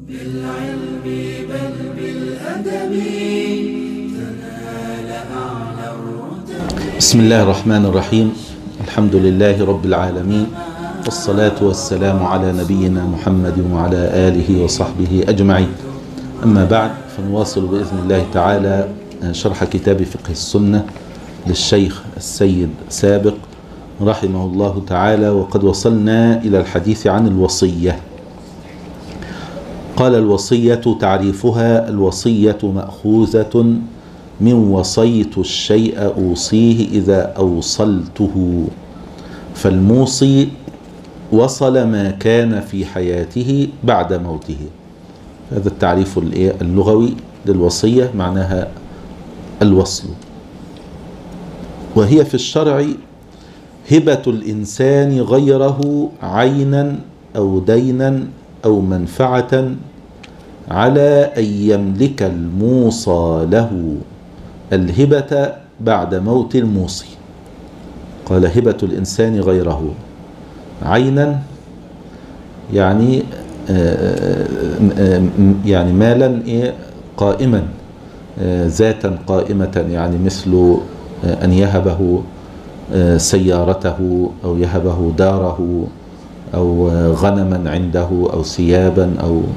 بالعلم بل بالأدب تنال أعلى الرتب. بسم الله الرحمن الرحيم. الحمد لله رب العالمين، والصلاة والسلام على نبينا محمد وعلى آله وصحبه أجمعين. أما بعد، فنواصل بإذن الله تعالى شرح كتاب فقه السنة للشيخ السيد سابق رحمه الله تعالى، وقد وصلنا إلى الحديث عن الوصية. قال: الوصية تعريفها: الوصية مأخوذة من وصيت الشيء أوصيه إذا أوصلته، فالموصي وصل ما كان في حياته بعد موته. هذا التعريف اللغوي للوصية، معناها الوصل. وهي في الشرع هبة الإنسان غيره عينا أو دينا أو منفعة على أن يملك الموصى له الهبة بعد موت الموصي. قال: هبة الإنسان غيره عينا، يعني مالا قائما، ذاتا قائمة، يعني مثل أن يهبه سيارته أو يهبه داره أو غنما عنده أو ثيابا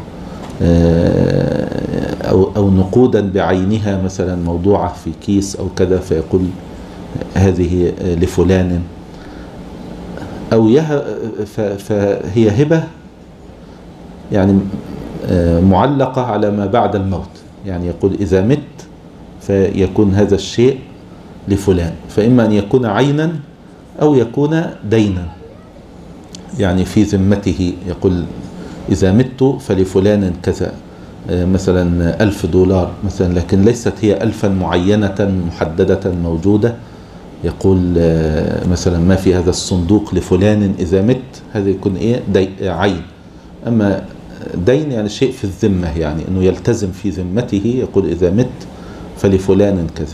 أو نقودا بعينها مثلا موضوعة في كيس أو كذا، فيقول هذه لفلان، أو فهي هبة يعني معلقة على ما بعد الموت. يعني يقول إذا مت فيكون هذا الشيء لفلان، فإما أن يكون عينا أو يكون دينا، يعني في ذمته. يقول إذا مت فلفلان كذا، مثلا $1000 مثلا، لكن ليست هي ألفا معينة محددة موجودة. يقول مثلا ما في هذا الصندوق لفلان إذا مت، هذا يكون عين. أما دين يعني شيء في الذمة، يعني أنه يلتزم في ذمته. يقول إذا مت فلفلان كذا،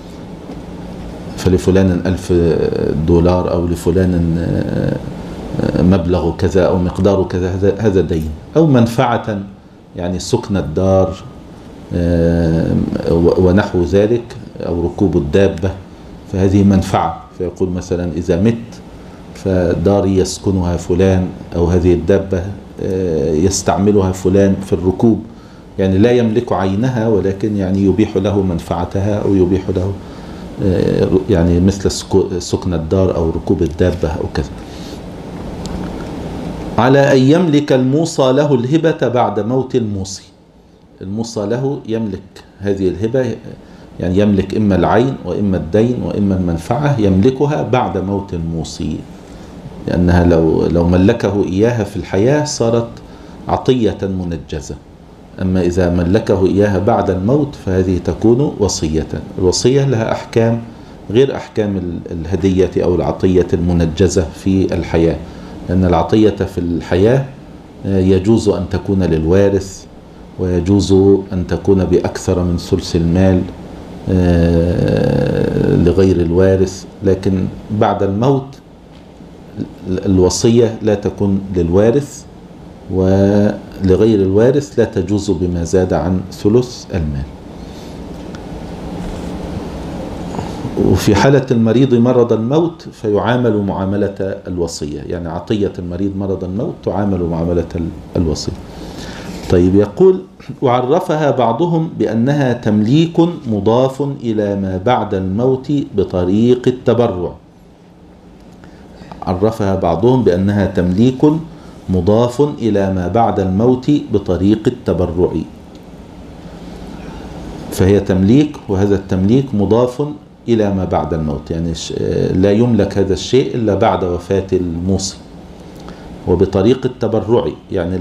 فلفلان $1000 أو لفلان مبلغ كذا أو مقدار كذا، هذا دين. أو منفعة، يعني سكن الدار ونحو ذلك، أو ركوب الدابة، فهذه منفعة. فيقول مثلا إذا مت فداري يسكنها فلان، أو هذه الدابة يستعملها فلان في الركوب، يعني لا يملك عينها، ولكن يعني يبيح له منفعتها، أو يبيح له يعني مثل سكن الدار أو ركوب الدابة أو كذا. على أن يملك الموصى له الهبة بعد موت الموصي. الموصى له يملك هذه الهبة، يعني يملك إما العين وإما الدين وإما المنفعة، يملكها بعد موت الموصي، لأنها لو ملكه إياها في الحياة صارت عطية منجزة. أما إذا ملكه إياها بعد الموت فهذه تكون وصية. الوصية لها أحكام غير أحكام الهدية أو العطية المنجزة في الحياة، لأن العطية في الحياة يجوز أن تكون للوارث، ويجوز أن تكون بأكثر من ثلث المال لغير الوارث. لكن بعد الموت الوصية لا تكون للوارث، ولغير الوارث لا تجوز بما زاد عن ثلث المال. وفي حالة المريض مرض الموت فيعامل معاملة الوصية، يعني عطية المريض مرض الموت تعامل معاملة الوصية. طيب، يقول: وعرفها بعضهم بأنها تمليك مضاف إلى ما بعد الموت بطريق التبرع. عرفها بعضهم بأنها تمليك مضاف إلى ما بعد الموت بطريق التبرع، فهي تمليك، وهذا التمليك مضاف إلى ما بعد الموت، يعني لا يملك هذا الشيء إلا بعد وفاة الموصي. وبطريق التبرع يعني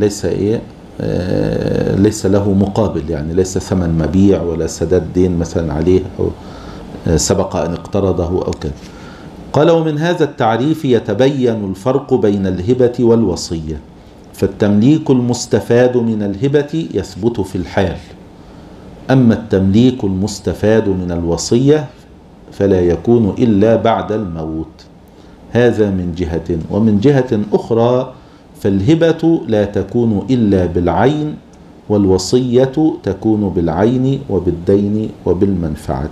ليس له مقابل، يعني ليس ثمن مبيع ولا سداد دين مثلا عليه، أو سبق أن اقترضه أو كذا. قال: ومن هذا التعريف يتبين الفرق بين الهبة والوصية. فالتمليك المستفاد من الهبة يثبت في الحال، أما التمليك المستفاد من الوصية فلا يكون إلا بعد الموت. هذا من جهة. ومن جهة أخرى فالهبة لا تكون إلا بالعين والوصية تكون بالعين وبالدين وبالمنفعة.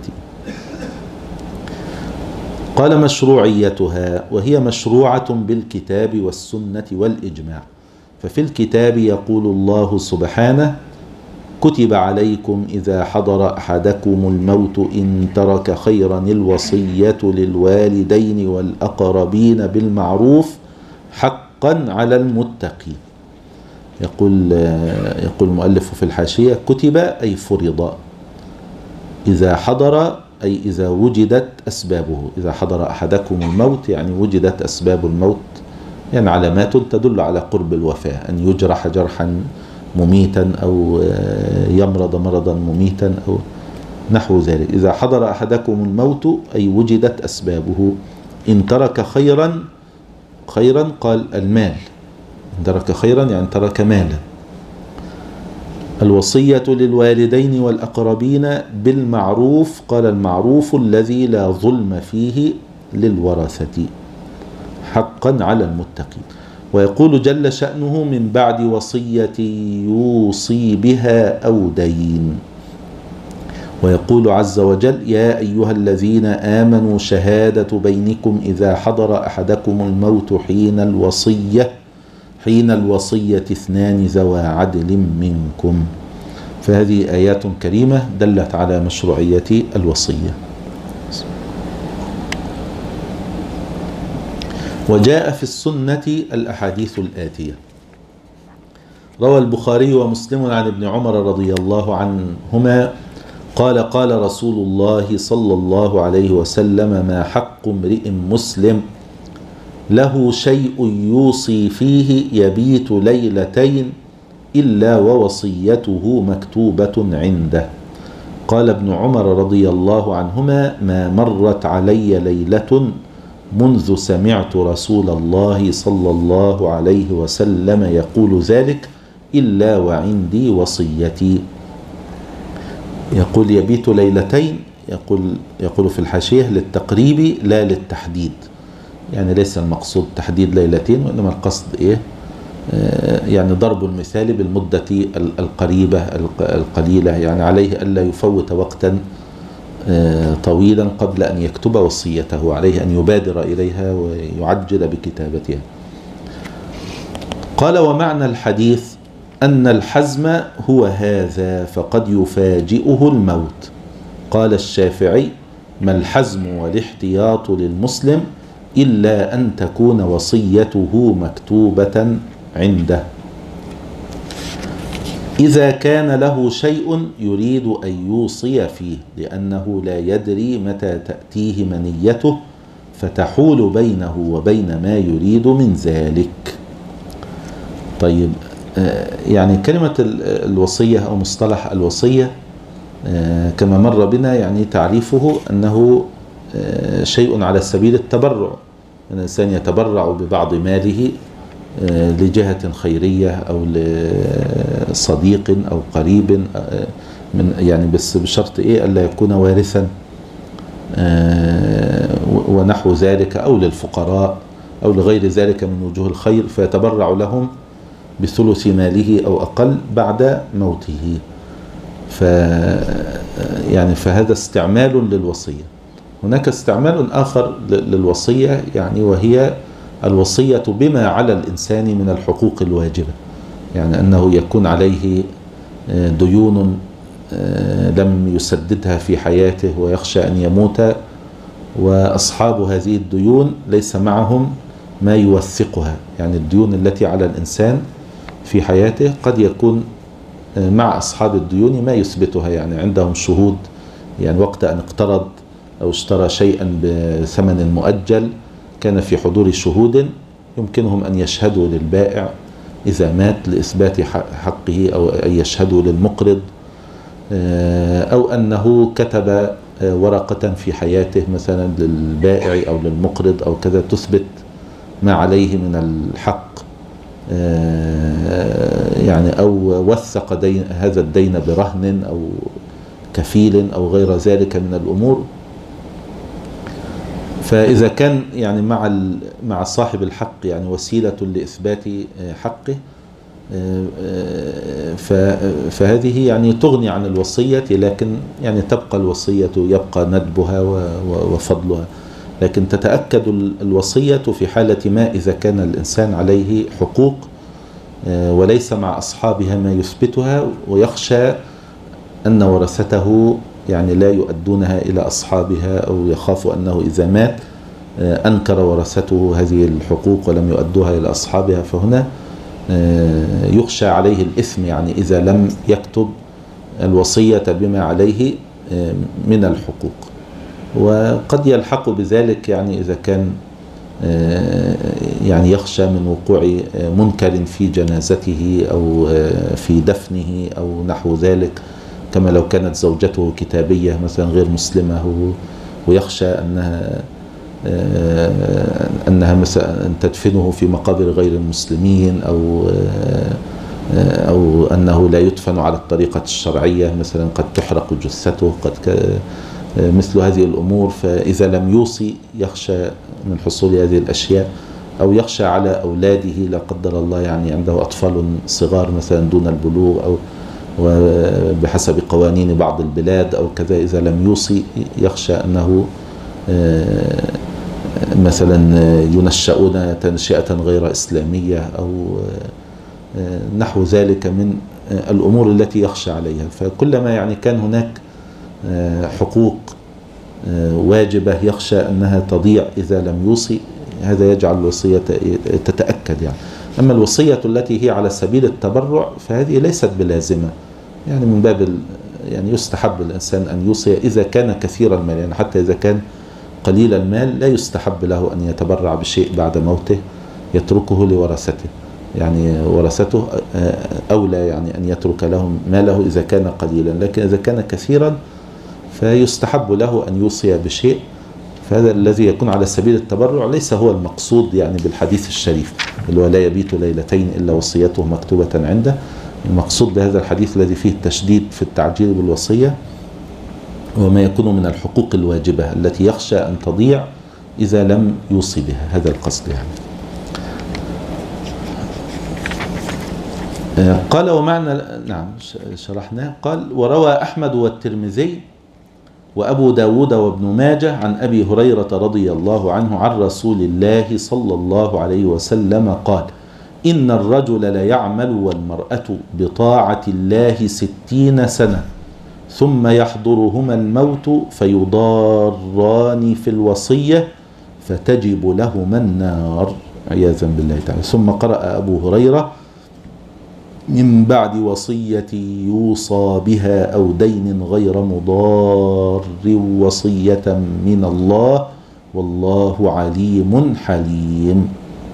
قال مشروعيتها، وهي مشروعة بالكتاب والسنة والإجماع. ففي الكتاب يقول الله سبحانه: كتب عليكم إذا حضر أحدكم الموت إن ترك خيرا الوصية للوالدين والأقربين بالمعروف حقا على المتقين. يقول المؤلف في الحاشية: كتب أي فرض، إذا حضر أي إذا وجدت أسبابه. إذا حضر أحدكم الموت يعني وجدت أسباب الموت، يعني علامات تدل على قرب الوفاة، أن يجرح جرحا مميتا أو يمرض مرضا مميتا أو نحو ذلك. إذا حضر أحدكم الموت أي وجدت أسبابه. إن ترك خيرا قال المال، إن ترك خيرا يعني ترك مالا. الوصية للوالدين والأقربين بالمعروف، قال المعروف الذي لا ظلم فيه للورثة حقا على المتقين. ويقول جل شأنه: من بعد وصية يوصي بها أو دين. ويقول عز وجل: يا أيها الذين آمنوا شهادة بينكم إذا حضر أحدكم الموت حين الوصية اثنان ذوى عدل منكم. فهذه آيات كريمة دلت على مشروعية الوصية. وجاء في السنة الأحاديث الآتية. روى البخاري ومسلم عن ابن عمر رضي الله عنهما قال: قال رسول الله صلى الله عليه وسلم: ما حق امرئ مسلم له شيء يوصي فيه يبيت ليلتين إلا ووصيته مكتوبة عنده. قال ابن عمر رضي الله عنهما: ما مرت علي ليلة منذ سمعت رسول الله صلى الله عليه وسلم يقول ذلك إلا وعندي وصيتي. يقول يبيت ليلتين، يقول في الحاشية للتقريب لا للتحديد، يعني ليس المقصود تحديد ليلتين، وإنما القصد يعني ضرب المثال بالمدة القريبة القليلة، يعني عليه ألا يفوت وقتا طويلا قبل أن يكتب وصيته، عليه أن يبادر إليها ويعجل بكتابتها. قال: ومعنى الحديث أن الحزم هو هذا، فقد يفاجئه الموت. قال الشافعي: ما الحزم والاحتياط للمسلم إلا أن تكون وصيته مكتوبة عنده. إذا كان له شيء يريد أن يوصي فيه، لأنه لا يدري متى تأتيه منيته فتحول بينه وبين ما يريد من ذلك. طيب، يعني كلمة الوصية أو مصطلح الوصية كما مر بنا، يعني تعريفه أنه شيء على سبيل التبرع. الإنسان يتبرع ببعض ماله لجهة خيرية أو لصديق أو قريب، يعني بس بشرط ألا يكون وارثا ونحو ذلك، أو للفقراء أو لغير ذلك من وجوه الخير، فيتبرع لهم بثلث ماله أو أقل بعد موته. يعني فهذا استعمال للوصية. هناك استعمال آخر للوصية، يعني وهي الوصية بما على الإنسان من الحقوق الواجبة، يعني أنه يكون عليه ديون لم يسددها في حياته ويخشى أن يموت، وأصحاب هذه الديون ليس معهم ما يوثقها. يعني الديون التي على الإنسان في حياته قد يكون مع أصحاب الديون ما يثبتها، يعني عندهم شهود، يعني وقت أن اقترض أو اشترى شيئا بثمن مؤجل كان في حضور شهود يمكنهم أن يشهدوا للبائع إذا مات لإثبات حقه، أو أن يشهدوا للمقرض، أو أنه كتب ورقة في حياته مثلا للبائع أو للمقرض أو كذا تثبت ما عليه من الحق، يعني أو وثق هذا الدين برهن أو كفيل أو غير ذلك من الأمور. فإذا كان يعني مع صاحب الحق يعني وسيلة لإثبات حقه، فهذه يعني تغني عن الوصية، لكن يعني تبقى الوصية يبقى ندبها وفضلها، لكن تتأكد الوصية في حالة ما إذا كان الإنسان عليه حقوق وليس مع أصحابها ما يثبتها، ويخشى أن ورثته يعني لا يؤدونها إلى أصحابها، أو يخاف أنه إذا مات أنكر ورثته هذه الحقوق ولم يؤدوها إلى أصحابها، فهنا يخشى عليه الإثم يعني إذا لم يكتب الوصية بما عليه من الحقوق. وقد يلحق بذلك يعني إذا كان يعني يخشى من وقوع منكر في جنازته أو في دفنه أو نحو ذلك، كما لو كانت زوجته كتابية مثلا غير مسلمة، ويخشى أنها مثلا تدفنه في مقابر غير المسلمين، أو أنه لا يدفن على الطريقة الشرعية، مثلا قد تحرق جثته، مثل هذه الأمور. فإذا لم يوصي يخشى من حصول هذه الأشياء، أو يخشى على أولاده لا قدر الله، يعني عنده أطفال صغار مثلا دون البلوغ، أو وبحسب قوانين بعض البلاد أو كذا، إذا لم يوصي يخشى أنه مثلا ينشأون تنشئة غير إسلامية أو نحو ذلك من الأمور التي يخشى عليها. فكلما يعني كان هناك حقوق واجبة يخشى أنها تضيع إذا لم يوصي، هذا يجعل الوصية تتأكد يعني. أما الوصية التي هي على سبيل التبرع فهذه ليست بلازمة، يعني من باب يعني يستحب الإنسان أن يوصي إذا كان كثير المال، يعني حتى إذا كان قليل المال لا يستحب له أن يتبرع بشيء بعد موته يتركه لورثته، يعني ورثته أولى يعني أن يترك لهم ماله إذا كان قليلا، لكن إذا كان كثيرا فيستحب له أن يوصي بشيء. فهذا الذي يكون على سبيل التبرع ليس هو المقصود يعني بالحديث الشريف اللي هو لا يبيت ليلتين إلا وصيته مكتوبة عنده. المقصود بهذا الحديث الذي فيه التشديد في التعجيل بالوصية وما يكون من الحقوق الواجبة التي يخشى أن تضيع إذا لم يوصي بها، هذا القصد يعني. قال ومعنى نعم شرحناه. قال وروى أحمد والترمذي وأبو داود وابن ماجه عن أبي هريرة رضي الله عنه عن رسول الله صلى الله عليه وسلم قال إن الرجل ليعمل والمرأة بطاعة الله 60 سنة ثم يحضرهما الموت فيضاران في الوصية فتجب لهما النار عياذا بالله تعالى. ثم قرأ أبو هريرة من بعد وصية يوصى بها أو دين غير مضار وصية من الله والله عليم حليم.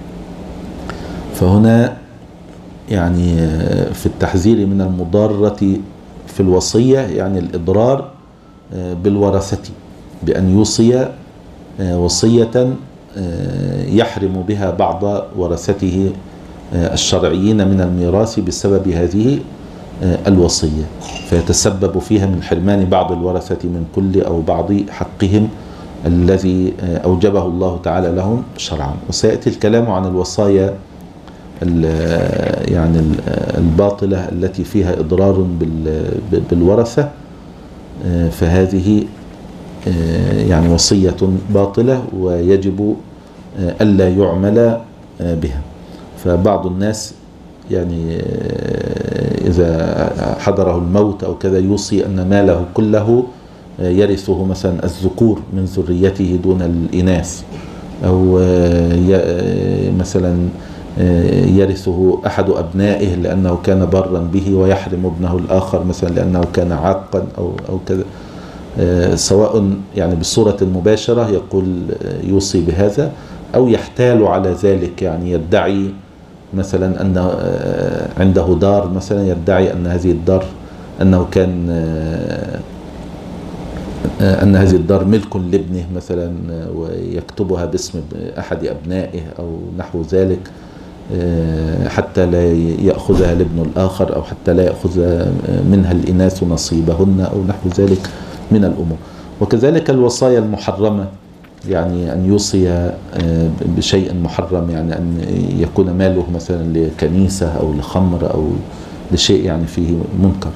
فهنا يعني في التحذير من المضارة في الوصية يعني الإضرار بالورثة بأن يوصي وصية يحرم بها بعض ورثته الشرعيين من الميراث بسبب هذه الوصية، فيتسبب فيها من حرمان بعض الورثة من كل أو بعض حقهم الذي أوجبه الله تعالى لهم شرعا. وسيأتي الكلام عن الوصايا يعني الباطلة التي فيها إضرار بالورثة، فهذه يعني وصية باطلة ويجب ألا يعمل بها. فبعض الناس يعني إذا حضره الموت أو كذا يوصي أن ماله كله يرثه مثلا الذكور من ذريته دون الإناث، أو مثلا يرثه أحد أبنائه لأنه كان برا به ويحرم ابنه الآخر مثلا لأنه كان عاقا أو كذا، سواء يعني بالصورة المباشرة يقول يوصي بهذا أو يحتال على ذلك، يعني يدعي مثلا أن عنده دار مثلا يدعي أن هذه الدار أن هذه الدار ملك لابنه مثلا ويكتبها باسم أحد أبنائه أو نحو ذلك حتى لا يأخذها الابن الآخر أو حتى لا يأخذ منها الإناث نصيبهن أو نحو ذلك من الأمور. وكذلك الوصايا المحرمة يعني أن يوصي بشيء محرم، يعني أن يكون ماله مثلا لكنيسة أو لخمر أو لشيء يعني فيه منكر.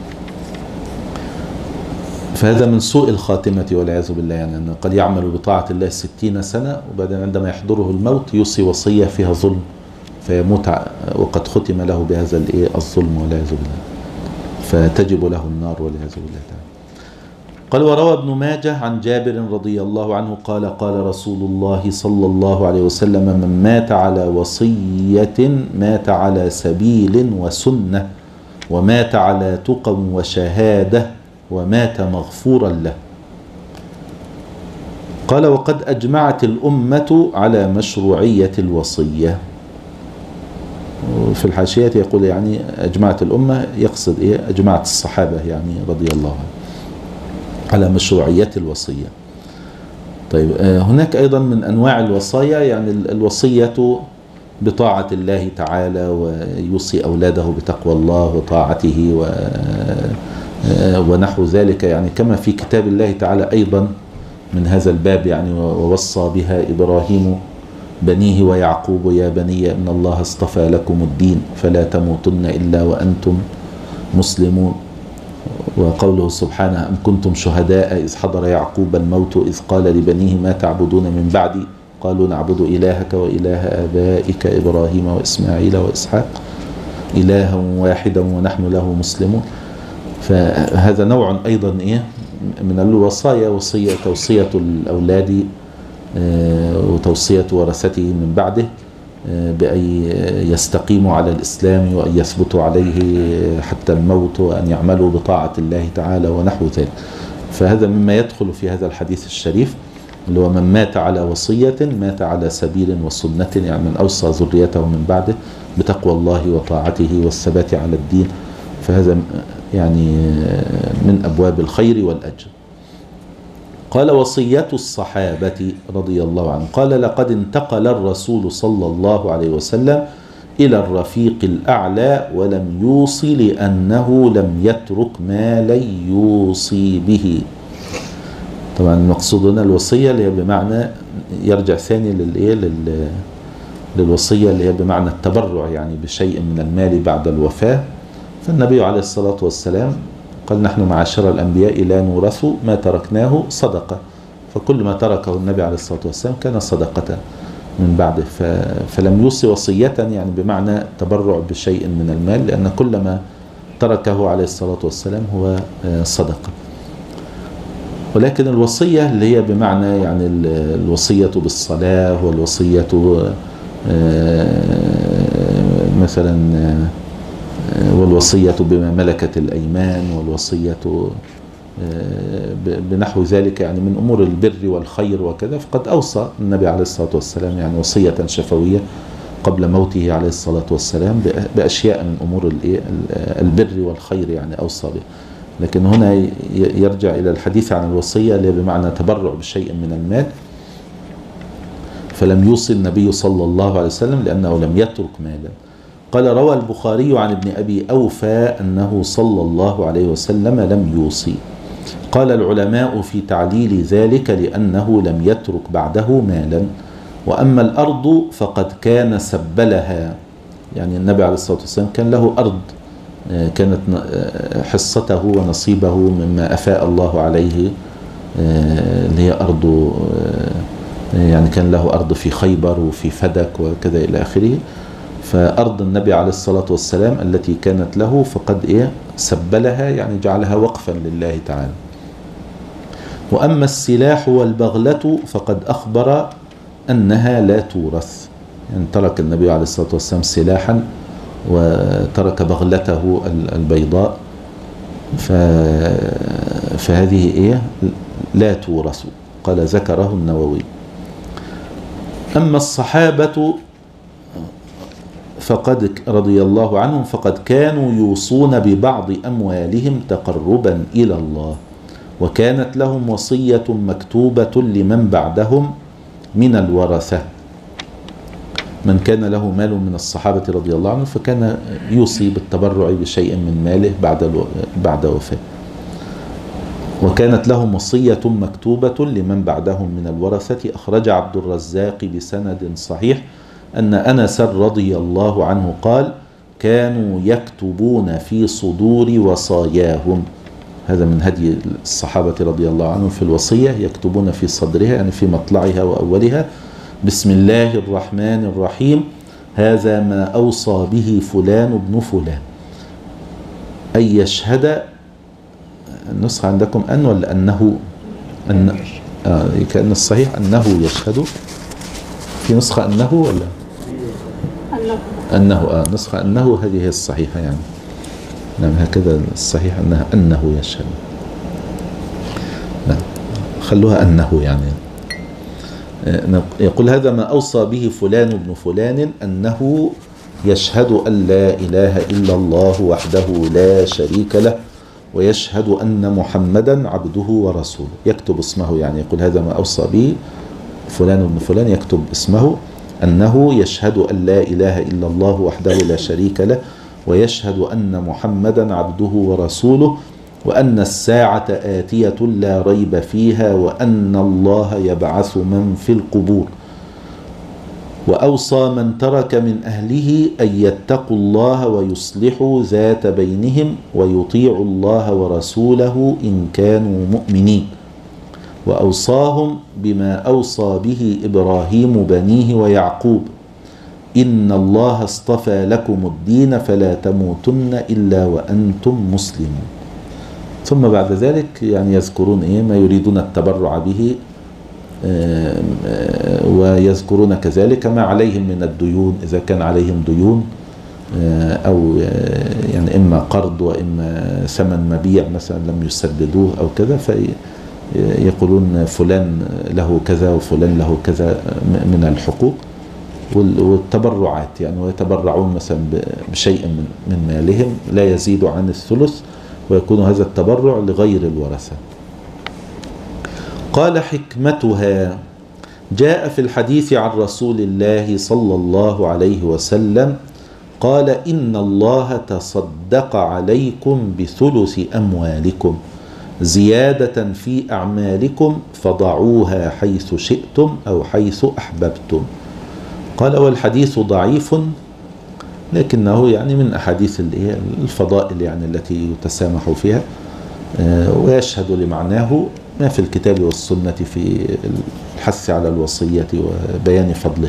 فهذا من سوء الخاتمة والعياذ بالله، يعني أنه قد يعمل بطاعة الله 60 سنة وبعدين عندما يحضره الموت يوصي وصية فيها ظلم فيموت وقد ختم له بهذا الظلم والعياذ بالله، فتجب له النار والعياذ بالله تعالى. قال وروى ابن ماجه عن جابر رضي الله عنه قال قال رسول الله صلى الله عليه وسلم من مات على وصية مات على سبيل وسنة ومات على تقى وشهادة ومات مغفورا له. قال وقد أجمعت الأمة على مشروعية الوصية. في الحاشية يقول يعني أجمعت الأمة، يقصد أجمعت الصحابة يعني رضي الله عنهم على مشروعية الوصية. طيب هناك أيضا من أنواع الوصايا يعني الوصية بطاعة الله تعالى، ويوصي أولاده بتقوى الله وطاعته ونحو ذلك، يعني كما في كتاب الله تعالى أيضا من هذا الباب يعني ووصى بها إبراهيم بنيه ويعقوب يا بني إن الله اصطفى لكم الدين فلا تموتن إلا وأنتم مسلمون. وقوله سبحانه أم كنتم شهداء إذ حضر يعقوب الموت إذ قال لبنيه ما تعبدون من بعدي قالوا نعبد إلهك وإله آبائك إبراهيم وإسماعيل وإسحاق إلها واحدا ونحن له مسلمون. فهذا نوع أيضا من الوصايا، توصية الأولاد وتوصية ورثته من بعده بأن يستقيموا على الإسلام وأن يثبتوا عليه حتى الموت وأن يعملوا بطاعة الله تعالى ونحو ذلك. فهذا مما يدخل في هذا الحديث الشريف اللي هو من مات على وصية مات على سبيل وسنة، يعني من أوصى ذريته من بعده بتقوى الله وطاعته والثبات على الدين، فهذا يعني من أبواب الخير والأجر. قال وصية الصحابة رضي الله عنهم قال لقد انتقل الرسول صلى الله عليه وسلم إلى الرفيق الأعلى ولم يوصي لأنه لم يترك مالا يوصي به. طبعا المقصود هنا الوصية اللي هي بمعنى يرجع ثاني للوصية اللي هي بمعنى التبرع يعني بشيء من المال بعد الوفاة. فالنبي عليه الصلاة والسلام قال نحن معاشر الأنبياء لا نورث ما تركناه صدقة، فكل ما تركه النبي عليه الصلاة والسلام كان صدقة من بعده. فلم يوصي وصية يعني بمعنى تبرع بشيء من المال، لأن كل ما تركه عليه الصلاة والسلام هو صدقة. ولكن الوصية اللي هي بمعنى يعني الوصية بالصلاة والوصية مثلا والوصية بما ملكت الأيمان والوصية بنحو ذلك يعني من أمور البر والخير وكذا، فقد أوصى النبي عليه الصلاة والسلام يعني وصية شفوية قبل موته عليه الصلاة والسلام بأشياء من أمور البر والخير يعني أوصى به. لكن هنا يرجع إلى الحديث عن الوصية اللي بمعنى تبرع بشيء من المال، فلم يوصي النبي صلى الله عليه وسلم لأنه لم يترك مالا. قال روى البخاري عن ابن أبي أوفى أنه صلى الله عليه وسلم لم يوصي. قال العلماء في تعليل ذلك لأنه لم يترك بعده مالا، وأما الأرض فقد كان سبلها، يعني النبي عليه الصلاة والسلام كان له أرض كانت حصته ونصيبه مما أفاء الله عليه اللي هي أرض، يعني كان له أرض في خيبر وفي فدك وكذا إلى آخره. فأرض النبي عليه الصلاة والسلام التي كانت له فقد سبلها يعني جعلها وقفا لله تعالى. وأما السلاح والبغلة فقد أخبر أنها لا تورث، يعني ترك النبي عليه الصلاة والسلام سلاحا وترك بغلته البيضاء، فهذه لا تورث، قال ذكره النووي. أما الصحابة فقد رضي الله عنهم فقد كانوا يوصون ببعض أموالهم تقربا إلى الله، وكانت لهم وصية مكتوبة لمن بعدهم من الورثة. من كان له مال من الصحابة رضي الله عنهم فكان يوصي بالتبرع بشيء من ماله بعد وفاة. وكانت لهم وصية مكتوبة لمن بعدهم من الورثة. أخرج عبد الرزاق بسند صحيح أن أنس رضي الله عنه قال: كانوا يكتبون في صدور وصاياهم. هذا من هدي الصحابة رضي الله عنهم في الوصية، يكتبون في صدرها يعني في مطلعها وأولها: بسم الله الرحمن الرحيم، هذا ما أوصى به فلان ابن فلان. أي يشهد، النسخة عندكم أن ولا أنه؟ كأن الصحيح أنه يشهد. في نسخة أنه ولا أنه؟ نسخة أنه هذه هي الصحيحة يعني. نعم هكذا الصحيح أنه يشهد. نعم خلوها أنه يعني. يقول: هذا ما أوصى به فلان ابن فلان أنه يشهد أن لا إله إلا الله وحده لا شريك له ويشهد أن محمدا عبده ورسوله. يكتب اسمه يعني. يقول: هذا ما أوصى به فلان ابن فلان، يكتب اسمه أنه يشهد أن لا إله إلا الله وحده لا شريك له ويشهد أن محمدا عبده ورسوله وأن الساعة آتية لا ريب فيها وأن الله يبعث من في القبور. وأوصى من ترك من أهله أن يتقوا الله ويصلحوا ذات بينهم ويطيعوا الله ورسوله إن كانوا مؤمنين. وأوصاهم بما أوصى به إبراهيم بنيه ويعقوب: إن الله اصطفى لكم الدين فلا تموتن إلا وأنتم مسلمون. ثم بعد ذلك يعني يذكرون ما يريدون التبرع به، ويذكرون كذلك ما عليهم من الديون إذا كان عليهم ديون، أو يعني إما قرض وإما ثمن مبيع مثلا لم يسددوه أو كذا، فيقولون فلان له كذا وفلان له كذا من الحقوق والتبرعات يعني. ويتبرعون مثلا بشيء من مالهم لا يزيد عن الثلث، ويكون هذا التبرع لغير الورثة. قال: حكمتها: جاء في الحديث عن رسول الله صلى الله عليه وسلم قال: إن الله تصدق عليكم بثلث أموالكم زيادة في أعمالكم فضعوها حيث شئتم أو حيث أحببتم. قال: والحديث ضعيف لكنه يعني من أحاديث الفضائل يعني التي يتسامح فيها، ويشهد لمعناه ما في الكتاب والسنة في الحث على الوصية وبيان فضله.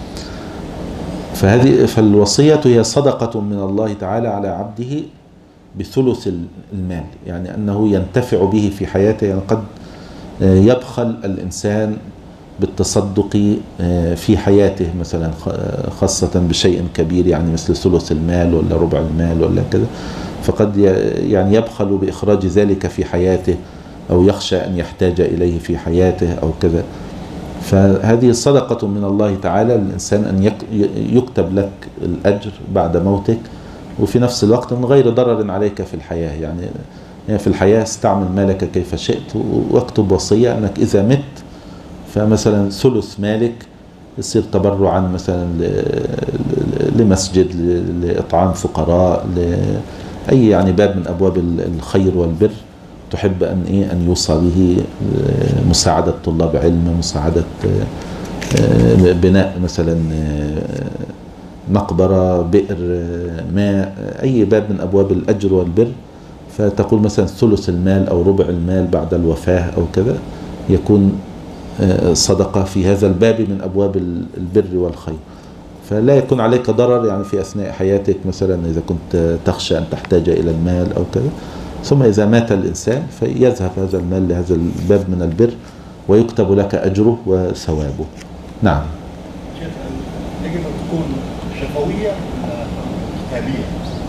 فالوصية هي صدقة من الله تعالى على عبده بثلث المال، يعني أنه ينتفع به في حياته. يعني قد يبخل الإنسان بالتصدق في حياته مثلا، خاصة بشيء كبير يعني مثل ثلث المال ولا ربع المال ولا كذا، فقد يعني يبخل بإخراج ذلك في حياته أو يخشى أن يحتاج إليه في حياته أو كذا. فهذه صدقة من الله تعالى للإنسان أن يكتب لك الأجر بعد موتك، وفي نفس الوقت من غير ضرر عليك في الحياة. يعني في الحياة استعمل مالك كيف شئت، واكتب وصية أنك إذا مت فمثلا ثلث مالك يصير تبرعا مثلا لمسجد، لإطعام فقراء، لأي يعني باب من أبواب الخير والبر تحب أن يوصى به، مساعدة طلاب علم، مساعدة بناء مثلا مقبرة، بئر ماء، أي باب من أبواب الأجر والبر. فتقول مثلا ثلث المال أو ربع المال بعد الوفاة أو كذا يكون صدقة في هذا الباب من أبواب البر والخير، فلا يكون عليك ضرر يعني في أثناء حياتك مثلا إذا كنت تخشى أن تحتاج إلى المال أو كذا. ثم إذا مات الإنسان فيذهب هذا المال لهذا الباب من البر ويكتب لك أجره وثوابه. نعم. يجب أن تكون شفوية كتابية.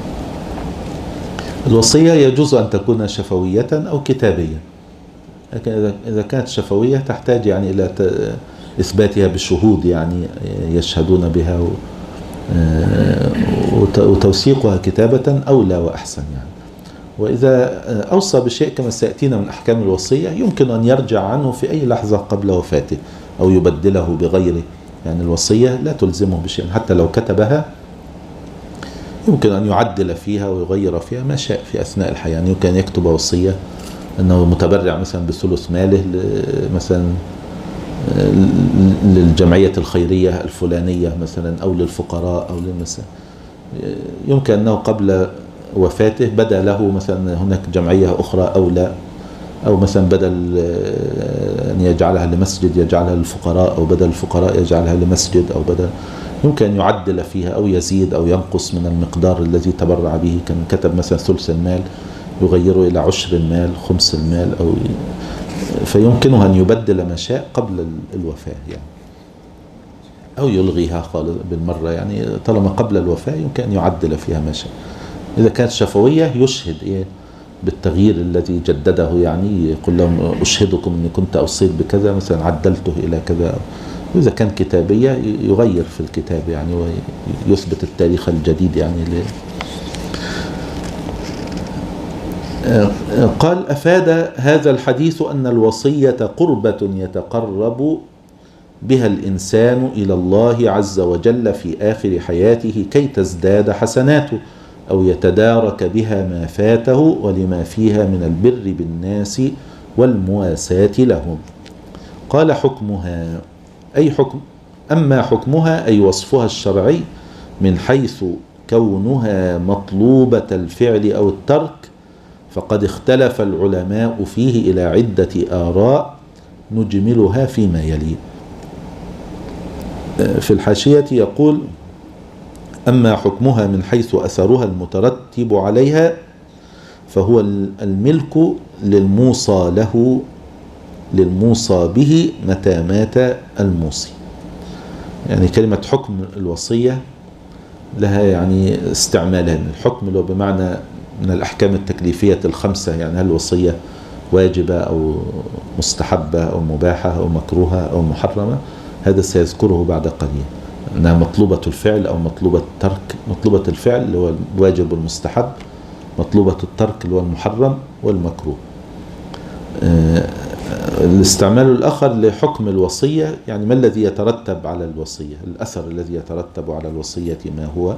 الوصية يجوز أن تكون شفوية أو كتابية، لكن إذا كانت شفوية تحتاج يعني إلى إثباتها بالشهود يعني يشهدون بها، وتوثيقها كتابة أولى وأحسن يعني. وإذا أوصى بشيء كما سيأتينا من أحكام الوصية يمكن أن يرجع عنه في أي لحظة قبل وفاته أو يبدله بغيره. يعني الوصية لا تلزمه بشيء، حتى لو كتبها يمكن أن يعدل فيها ويغير فيها ما شاء في أثناء الحياة. يعني يمكن أن يكتب وصية أنه متبرع مثلا بثلث ماله مثلا للجمعية الخيرية الفلانية مثلا أو للفقراء أو للمساكين. يمكن أنه قبل وفاته بدا له مثلا هناك جمعية أخرى أولى، أو مثلا بدل أن يجعلها لمسجد يجعلها للفقراء، أو بدل الفقراء يجعلها لمسجد، أو بدل يمكن أن يعدل فيها أو يزيد أو ينقص من المقدار الذي تبرع به. كان كتب مثلا ثلث المال يغيره إلى عشر المال، خمس المال، أو فيمكنه أن يبدل ما شاء قبل الوفاة يعني، أو يلغيها خالص بالمرة يعني. طالما قبل الوفاة يمكن أن يعدل فيها ما شاء. إذا كانت شفوية يشهد بالتغيير الذي جدده، يعني يقول لهم أشهدكم أني كنت أوصيت بكذا مثلا عدلته إلى كذا. وإذا كان كتابية يغير في الكتاب يعني ويثبت التاريخ الجديد يعني. قال: أفاد هذا الحديث أن الوصية قربة يتقرب بها الإنسان إلى الله عز وجل في آخر حياته كي تزداد حسناته، أو يتدارك بها ما فاته ولما فيها من البر بالناس والمواساة لهم. قال: حكمها أي حكم، أما حكمها أي وصفها الشرعي من حيث كونها مطلوبة الفعل أو الترك، فقد اختلف العلماء فيه إلى عدة آراء نجملها فيما يلي. في الحاشية يقول: أما حكمها من حيث أثرها المترتب عليها فهو الملك للموصى له للموصى به متى مات الموصي. يعني كلمة حكم الوصية لها يعني استعمالين: الحكم له بمعنى من الأحكام التكليفية الخمسة، يعني هل الوصية واجبة أو مستحبة أو مباحة أو مكروهة أو محرمة، هذا سيذكره بعد قليل. أنها مطلوبة الفعل أو مطلوبة الترك. مطلوبة الفعل اللي هو الواجب والمستحب، مطلوبة الترك اللي هو المحرم والمكروه. الاستعمال الآخر لحكم الوصية يعني ما الذي يترتب على الوصية، الأثر الذي يترتب على الوصية ما هو.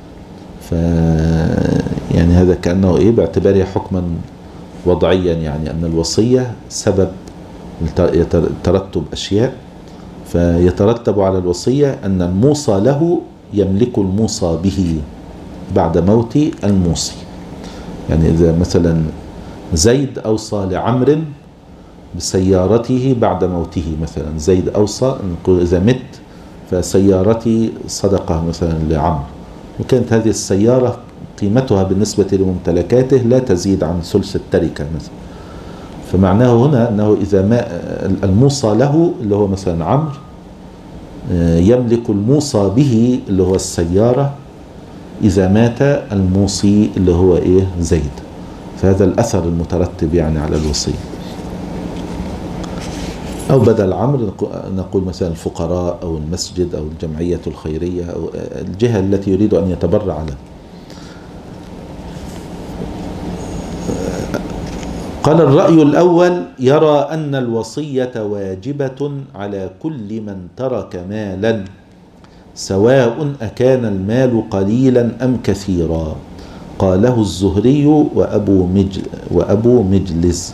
يعني هذا كأنه باعتباره حكما وضعيا، يعني أن الوصية سبب ترتب أشياء، فيترتب على الوصية أن الموصى له يملك الموصى به بعد موت الموصي. يعني إذا مثلا زيد أوصى لعمر بسيارته بعد موته، مثلا زيد أوصى نقول إذا مت فسيارتي صدقة مثلا لعمر، وكانت هذه السيارة قيمتها بالنسبة لممتلكاته لا تزيد عن ثلث التركة مثلا. فمعناه هنا أنه إذا ما الموصى له اللي هو مثلا عمرو يملك الموصى به اللي هو السيارة إذا مات الموصي اللي هو زيد. فهذا الأثر المترتب يعني على الوصية. أو بدل عمرو نقول مثلا الفقراء أو المسجد أو الجمعية الخيرية أو الجهة التي يريد أن يتبرع لها. قال: الرأي الأول يرى أن الوصية واجبة على كل من ترك مالا سواء أكان المال قليلا أم كثيرا. قاله الزهري وأبو مجلس،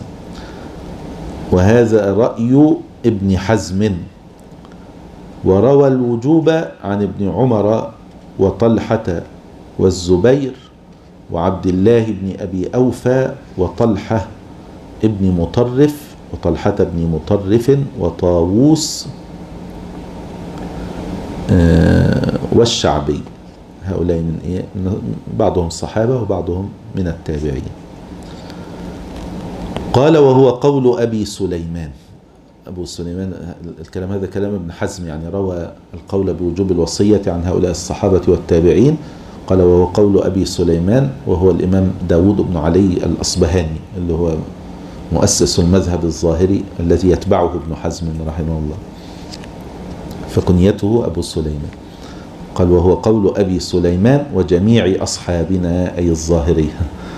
وهذا رأي ابن حزم. وروى الوجوب عن ابن عمر وطلحة والزبير وعبد الله بن أبي أوفى وطلحة ابن مطرف وطلحة بن مطرف وطاووس والشعبي. هؤلاء من بعضهم صحابة وبعضهم من التابعين. قال: وهو قول أبي سليمان. أبو سليمان الكلام هذا كلام ابن حزم، يعني روى القول بوجوب الوصية عن هؤلاء الصحابة والتابعين. قال: وهو قول أبي سليمان، وهو الإمام داود بن علي الأصبهاني اللي هو مؤسس المذهب الظاهري الذي يتبعه ابن حزم رحمه الله، فكنيته أبو سليمان. قال: وهو قول أبي سليمان وجميع أصحابنا أي الظاهرية.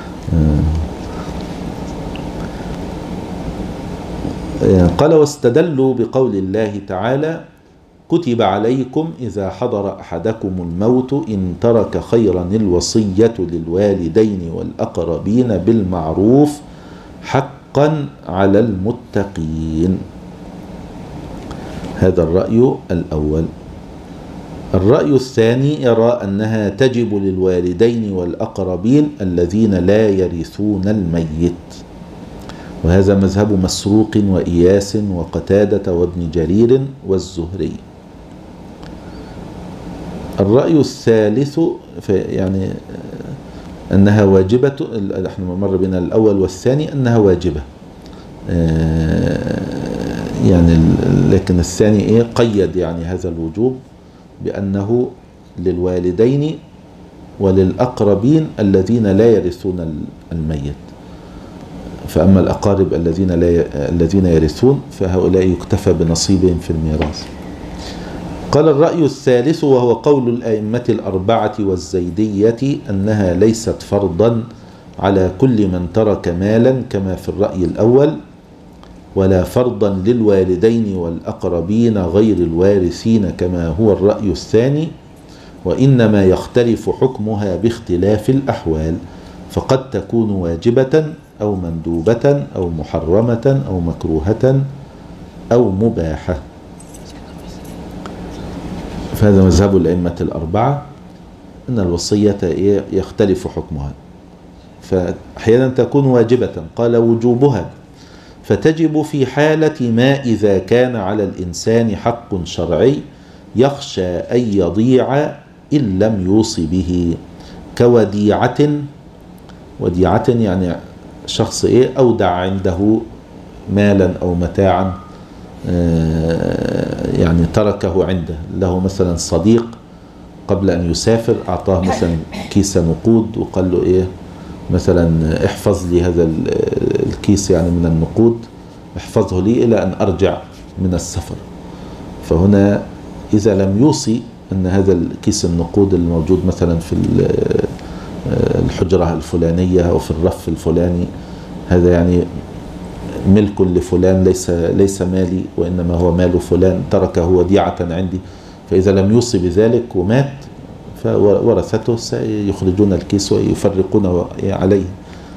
قال: واستدلوا بقول الله تعالى: كتب عليكم إذا حضر أحدكم الموت إن ترك خيرا الوصية للوالدين والأقربين بالمعروف حقا على المتقين. هذا الرأي الأول. الرأي الثاني يرى أنها تجب للوالدين والأقربين الذين لا يرثون الميت، وهذا مذهب مسروق وإياس وقتادة وابن جرير والزهري. الرأي الثالث يعني أنها واجبة، احنا مر بنا الأول والثاني أنها واجبة، يعني لكن الثاني قيد يعني هذا الوجوب بأنه للوالدين وللأقربين الذين لا يرثون الميت، فأما الأقارب الذين يرثون فهؤلاء يكتفى بنصيبهم في الميراث. قال الرأي الثالث وهو قول الأئمة الأربعة والزيدية أنها ليست فرضا على كل من ترك مالا كما في الرأي الأول، ولا فرضا للوالدين والأقربين غير الوارثين كما هو الرأي الثاني، وإنما يختلف حكمها باختلاف الأحوال، فقد تكون واجبة أو مندوبة أو محرمة أو مكروهة أو مباحة. فهذا مذهب الأئمة الأربعة أن الوصية يختلف حكمها، فأحيانا تكون واجبة. قال وجوبها فتجب في حالة ما إذا كان على الإنسان حق شرعي يخشى أن يضيع إن لم يوص به، كوديعة. وديعة يعني شخص أودع عنده مالا أو متاعا، يعني تركه عنده، له مثلا صديق قبل أن يسافر أعطاه مثلا كيس نقود وقال له مثلا احفظ لي هذا الكيس يعني من النقود، احفظه لي إلى أن أرجع من السفر. فهنا إذا لم يوصي أن هذا الكيس النقود الموجود مثلا في الحجرة الفلانية أو في الرف الفلاني هذا يعني ملك لفلان، ليس مالي وإنما هو مال فلان، تركه وديعة عندي، فإذا لم يوصي بذلك ومات فورثته سيخرجون الكيس ويفرقون عليه.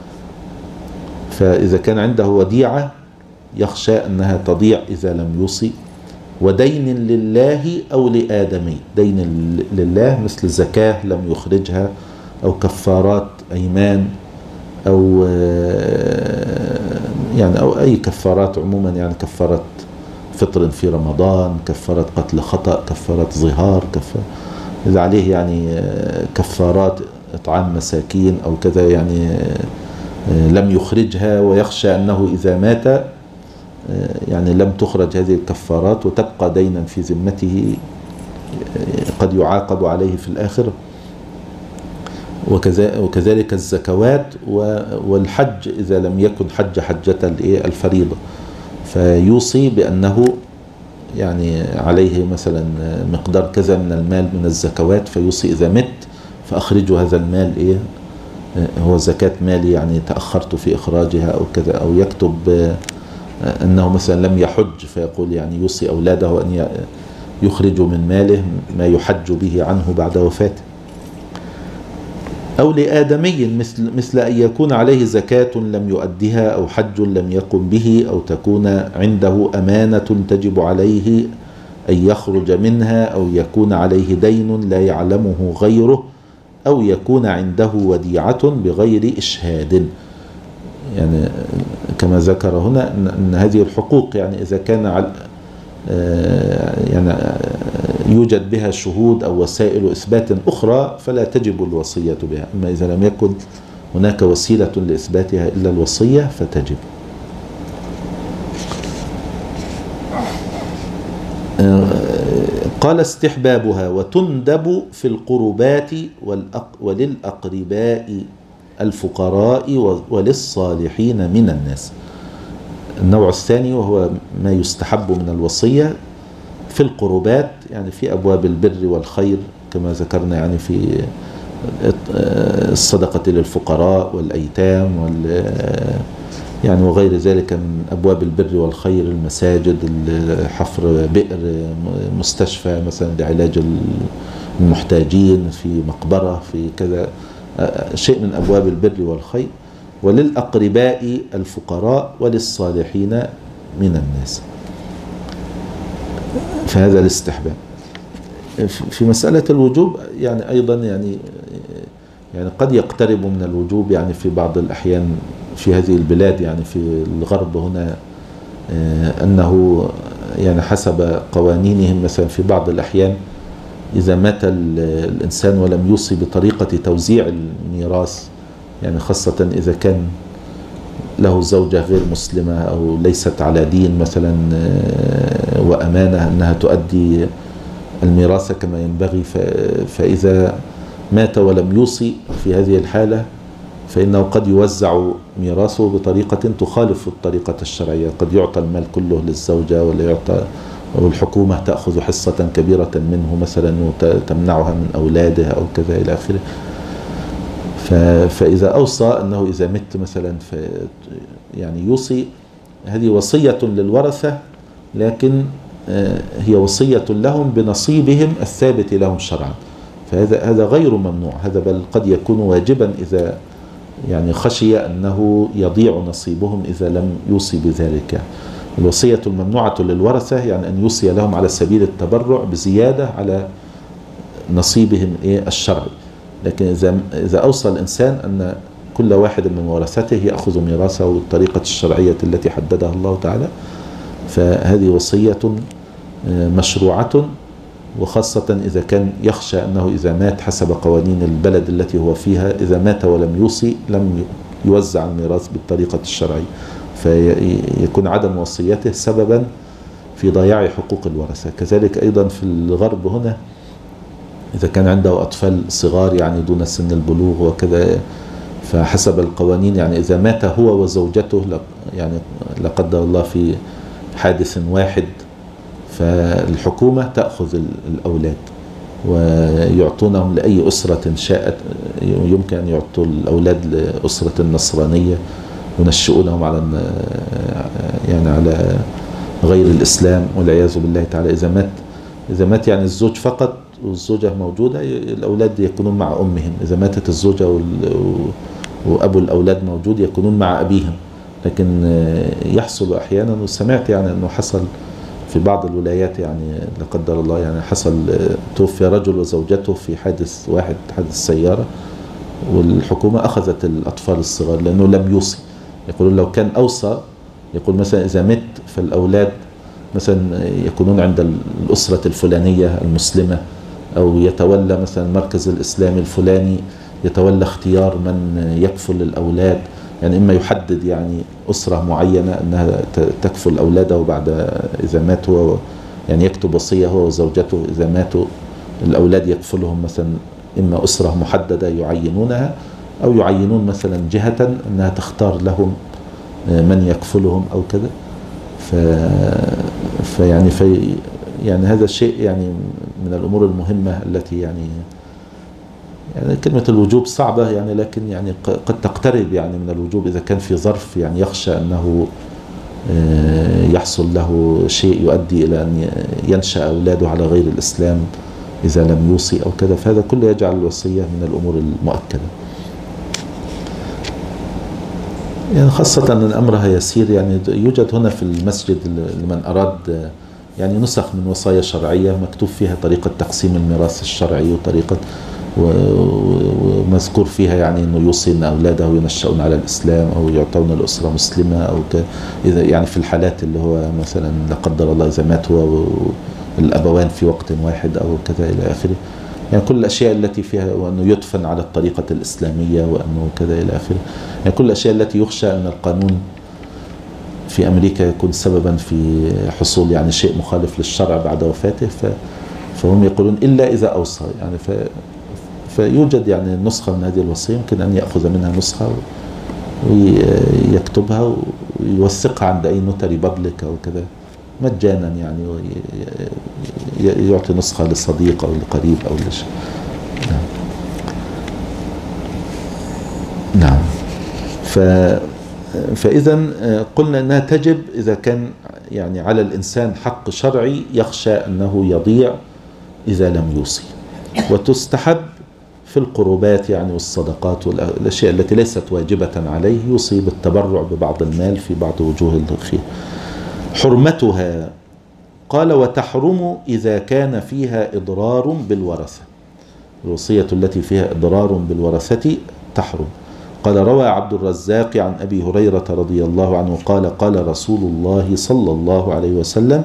فإذا كان عنده وديعة يخشى أنها تضيع إذا لم يوصي. ودين لله أو لآدمي، دين لله مثل زكاة لم يخرجها، أو كفارات أيمان، أو يعني أو أي كفارات عموما، يعني كفارة فطر في رمضان، كفارة قتل خطأ، كفارة ظهار، إذا عليه يعني كفارات إطعام مساكين أو كذا، يعني لم يخرجها ويخشى أنه إذا مات يعني لم تخرج هذه الكفارات وتبقى دينا في ذمته قد يعاقب عليه في الآخرة. وكذلك الزكوات والحج إذا لم يكن حجة الفريضة، فيوصي بأنه يعني عليه مثلا مقدار كذا من المال من الزكوات، فيوصي إذا مت فأخرجوا هذا المال هو زكاة مالي يعني تأخرت في إخراجها أو كذا، أو يكتب أنه مثلا لم يحج فيقول يعني يوصي أولاده أن يخرجوا من ماله ما يحج به عنه بعد وفاته. أو لآدمي مثل أن يكون عليه زكاة لم يؤدها، أو حج لم يقم به، أو تكون عنده أمانة تجب عليه أن يخرج منها، أو يكون عليه دين لا يعلمه غيره، أو يكون عنده وديعة بغير إشهاد. يعني كما ذكر هنا أن هذه الحقوق يعني إذا كان يعني يوجد بها شهود أو وسائل إثبات أخرى فلا تجب الوصية بها، أما إذا لم يكن هناك وسيلة لإثباتها إلا الوصية فتجب. قال استحبابها وتندب في القربات وللأقرباء الفقراء وللصالحين من الناس. النوع الثاني وهو ما يستحب من الوصية في القربات، يعني في أبواب البر والخير كما ذكرنا، يعني في الصدقة للفقراء والأيتام يعني وغير ذلك من أبواب البر والخير، المساجد، حفر بئر، مستشفى مثلا لعلاج المحتاجين، في مقبرة، في كذا شيء من أبواب البر والخير. وللأقرباء الفقراء وللصالحين من الناس. فهذا الاستحباب. في مسألة الوجوب يعني أيضا يعني قد يقترب من الوجوب يعني في بعض الأحيان في هذه البلاد، يعني في الغرب هنا، أنه يعني حسب قوانينهم مثلا في بعض الأحيان إذا مات الإنسان ولم يوصي بطريقة توزيع الميراث، يعني خاصة إذا كان له زوجة غير مسلمة أو ليست على دين مثلا وأمانة أنها تؤدي الميراث كما ينبغي، فإذا مات ولم يوصي في هذه الحالة فإنه قد يوزع ميراثه بطريقة تخالف الطريقة الشرعية. قد يعطى المال كله للزوجة ولا يعطى، والحكومة تأخذ حصة كبيرة منه مثلا وتمنعها من أولاده أو كذا إلى آخره. فإذا أوصى أنه إذا مت مثلا يعني يوصي، هذه وصية للورثة، لكن هي وصية لهم بنصيبهم الثابت لهم شرعا، فهذا غير ممنوع، هذا بل قد يكون واجبا إذا يعني خشي أنه يضيع نصيبهم إذا لم يوصي بذلك. الوصية الممنوعة للورثة يعني أن يوصي لهم على سبيل التبرع بزيادة على نصيبهم الشرعي، لكن إذا أوصى الإنسان أن كل واحد من ورثته يأخذ ميراثه بالطريقة الشرعية التي حددها الله تعالى، فهذه وصية مشروعة، وخاصة إذا كان يخشى أنه إذا مات حسب قوانين البلد التي هو فيها، إذا مات ولم يوصي لم يوزع الميراث بالطريقة الشرعية، فيكون عدم وصيته سببا في ضياع حقوق الورثة. كذلك أيضا في الغرب هنا إذا كان عنده أطفال صغار يعني دون سن البلوغ وكذا، فحسب القوانين يعني إذا مات هو وزوجته يعني لا قدر الله في حادث واحد، فالحكومة تأخذ الأولاد ويعطونهم لأي أسرة شاءت. يمكن أن يعطوا الأولاد لأسرة النصرانية ونشئونهم على يعني على غير الإسلام والعياذ بالله تعالى. إذا مات يعني الزوج فقط والزوجة موجودة، الأولاد يكونون مع أمهم. إذا ماتت الزوجة وأبو الأولاد موجود يكونون مع أبيهم. لكن يحصل أحيانا، وسمعت يعني أنه حصل في بعض الولايات يعني لا قدر الله يعني حصل توفي رجل وزوجته في حادث سيارة، والحكومة أخذت الأطفال الصغار لأنه لم يوصي. يقولون لو كان أوصى، يقول مثلا إذا مت فالأولاد مثلا يكونون عند الأسرة الفلانية المسلمة، أو يتولى مثلا المركز الإسلامي الفلاني يتولى اختيار من يكفل الأولاد، يعني إما يحدد يعني أسرة معينة أنها تكفل أولاده بعد إذا ماتوا، يعني يكتب وصية هو وزوجته إذا ماتوا الأولاد يكفلهم مثلا إما أسرة محددة يعينونها، أو يعينون مثلا جهة أنها تختار لهم من يكفلهم أو كذا. يعني هذا الشيء يعني من الأمور المهمة التي يعني كلمة الوجوب صعبة يعني، لكن يعني قد تقترب يعني من الوجوب إذا كان في ظرف يعني يخشى أنه يحصل له شيء يؤدي إلى أن ينشأ أولاده على غير الإسلام إذا لم يوصي أو كذا، فهذا كله يجعل الوصية من الأمور المؤكدة. يعني خاصة أن أمرها يسير، يعني يوجد هنا في المسجد لمن أراد يعني نسخ من وصايا شرعية مكتوب فيها طريقة تقسيم الميراث الشرعي وطريقة ومذكور فيها يعني أنه يوصي أن أولاده ينشأون على الإسلام أو يعطون الأسرة مسلمة أو إذا يعني في الحالات اللي هو مثلا لا قدر الله إذا مات هو الأبوان في وقت واحد أو كذا إلى آخره، يعني كل الأشياء التي فيها، وأنه يدفن على الطريقة الإسلامية وأنه كذا إلى آخره، يعني كل الأشياء التي يخشى أن القانون في أمريكا يكون سببا في حصول يعني شيء مخالف للشرع بعد وفاته، فهم يقولون إلا إذا أوصى يعني فيوجد يعني نسخة من هذه الوصية يمكن أن يأخذ منها نسخة ويكتبها ويوثقها عند أي نوتاري بابليك أو كذا مجانا يعني، يعطي نسخة لصديق أو لقريب أو لشيء. نعم. فإذا قلنا أنها تجب إذا كان يعني على الإنسان حق شرعي يخشى أنه يضيع إذا لم يوصي، وتستحب في القربات يعني والصدقات والأشياء التي ليست واجبة عليه يوصي بالتبرع ببعض المال في بعض وجوه الخير. حرمتها، قال وتحرم إذا كان فيها إضرار بالورثة. الوصية التي فيها إضرار بالورثة تحرم. قال روى عبد الرزاق عن أبي هريرة رضي الله عنه قال قال رسول الله صلى الله عليه وسلم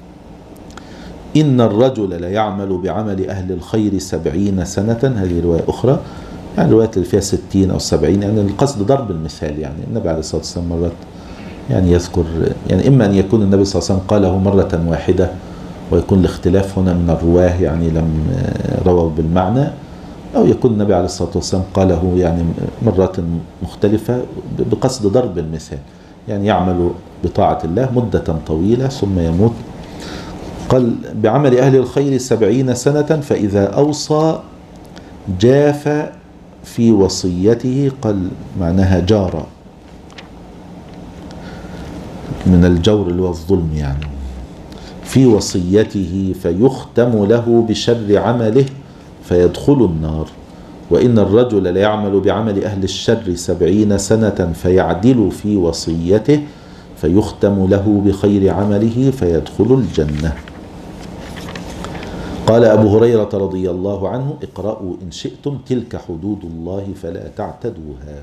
إن الرجل ليعمل بعمل أهل الخير 70 سنة. هذه رواية أخرى، يعني الروايات اللي فيها 60 أو 70، يعني القصد ضرب المثال. يعني النبي عليه الصلاة والسلام مرات يعني يذكر، يعني إما أن يكون النبي صلى الله عليه وسلم قاله مرة واحدة ويكون الاختلاف هنا من الرواه يعني لم رووا بالمعنى، أو يكون النبي عليه الصلاة والسلام قاله يعني مرات مختلفة بقصد ضرب المثال، يعني يعمل بطاعة الله مدة طويلة ثم يموت. قال بعمل أهل الخير 70 سنة فإذا أوصى جاف في وصيته، قال معناها جار من الجور اللي هو الظلم يعني، في وصيته فيختم له بشر عمله فيدخل النار. وإن الرجل ليعمل بعمل أهل الشر 70 سنة فيعدل في وصيته فيختم له بخير عمله فيدخل الجنة. قال أبو هريرة رضي الله عنه اقرأوا إن شئتم تلك حدود الله فلا تعتدوها.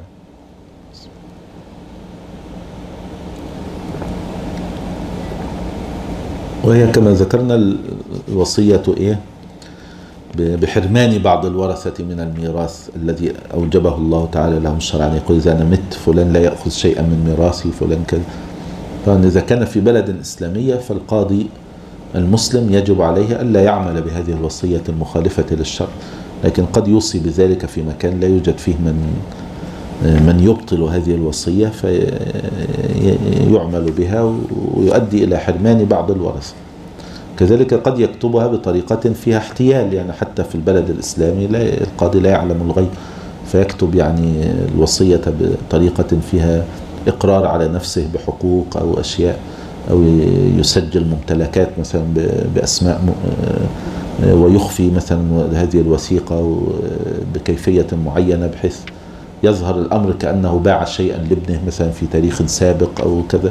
وهي كما ذكرنا الوصية إيه؟ بحرمان بعض الورثة من الميراث الذي أوجبه الله تعالى لهم شرعا، يقول إذا أنا مت فلان لا يأخذ شيئا من ميراثي فلان كذا. طبعا إذا كان في بلد إسلامية فالقاضي المسلم يجب عليه ألا يعمل بهذه الوصية المخالفة للشرع، لكن قد يوصي بذلك في مكان لا يوجد فيه من يبطل هذه الوصية فيعمل بها ويؤدي إلى حرمان بعض الورثة. كذلك قد يكتبها بطريقة فيها احتيال، يعني حتى في البلد الإسلامي القاضي لا يعلم الغيب فيكتب يعني الوصية بطريقة فيها إقرار على نفسه بحقوق أو أشياء، أو يسجل ممتلكات مثلا بأسماء ويخفي مثلا هذه الوثيقة بكيفية معينة بحيث يظهر الأمر كأنه باع شيئا لابنه مثلا في تاريخ سابق أو كذا.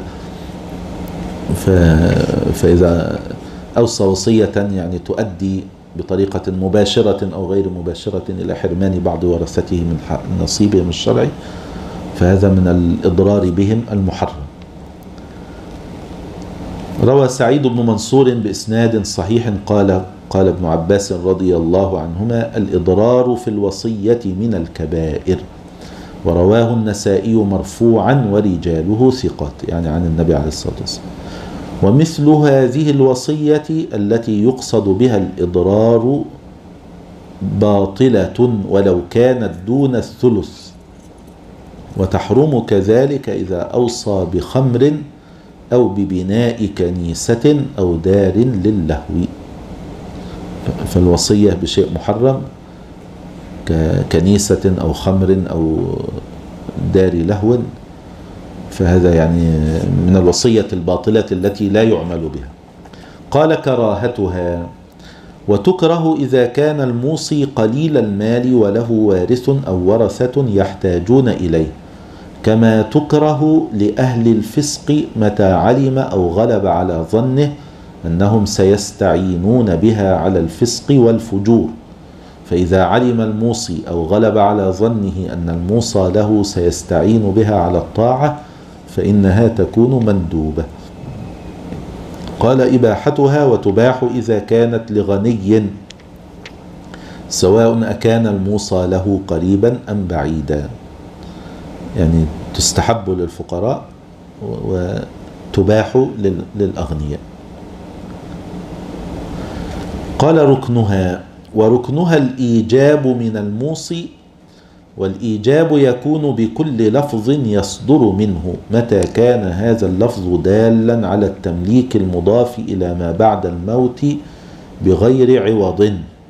فإذا أوصى وصية يعني تؤدي بطريقة مباشرة أو غير مباشرة إلى حرمان بعض ورثته من نصيبهم الشرعي فهذا من الإضرار بهم المحرم. روى سعيد بن منصور بإسناد صحيح قال ابن عباس رضي الله عنهما الإضرار في الوصية من الكبائر. ورواه النسائي مرفوعا ورجاله ثقات، يعني عن النبي عليه الصلاة والسلام. ومثل هذه الوصية التي يقصد بها الإضرار باطلة ولو كانت دون الثلث، وتحرم كذلك إذا أوصى بخمر أو ببناء كنيسة أو دار للهو. فالوصية بشيء محرم ككنيسة أو خمر أو دار لهو فهذا يعني من الوصية الباطلة التي لا يعمل بها. قال كراهتها، وتكره إذا كان الموصي قليل المال وله وارث أو ورثة يحتاجون إليه، كما تكره لأهل الفسق متى علم أو غلب على ظنه أنهم سيستعينون بها على الفسق والفجور. فإذا علم الموصي أو غلب على ظنه أن الموصى له سيستعين بها على الطاعة فإنها تكون مندوبة. قال إباحتها، وتباح إذا كانت لغني سواء أكان الموصى له قريبا أم بعيدا، يعني تستحب للفقراء وتباح للأغنياء. قال ركنها، وركنها الإيجاب من الموصي، والإيجاب يكون بكل لفظ يصدر منه متى كان هذا اللفظ دالا على التمليك المضاف إلى ما بعد الموت بغير عوض.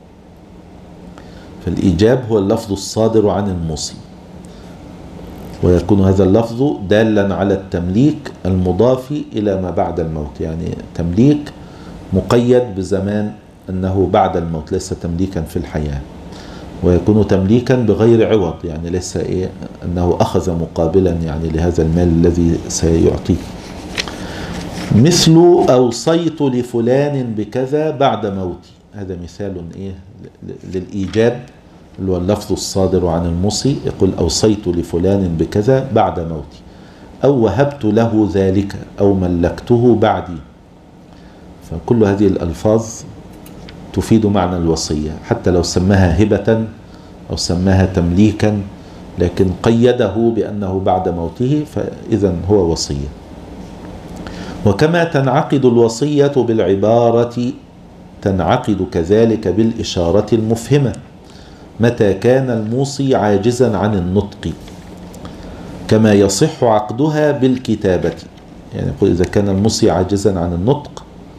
فالإيجاب هو اللفظ الصادر عن الموصي، ويكون هذا اللفظ دالا على التمليك المضاف إلى ما بعد الموت، يعني تمليك مقيد بزمان أنه بعد الموت ليس تمليكا في الحياة. ويكون تمليكا بغير عوض، يعني ليس أنه أخذ مقابلا يعني لهذا المال الذي سيعطيه. مثل أوصيت لفلان بكذا بعد موتي، هذا مثال للإيجاب، اللي هو اللفظ الصادر عن الموصي، يقول أوصيت لفلان بكذا بعد موتي، أو وهبت له ذلك، أو ملكته بعدي. فكل هذه الألفاظ تفيد معنى الوصية، حتى لو سماها هبة أو سماها تمليكا، لكن قيده بأنه بعد موته، فإذا هو وصية. وكما تنعقد الوصية بالعبارة تنعقد كذلك بالإشارة المفهمة، متى كان الموصي عاجزا عن النطق، كما يصح عقدها بالكتابة. يعني يقول إذا كان الموصي عاجزا عن النطق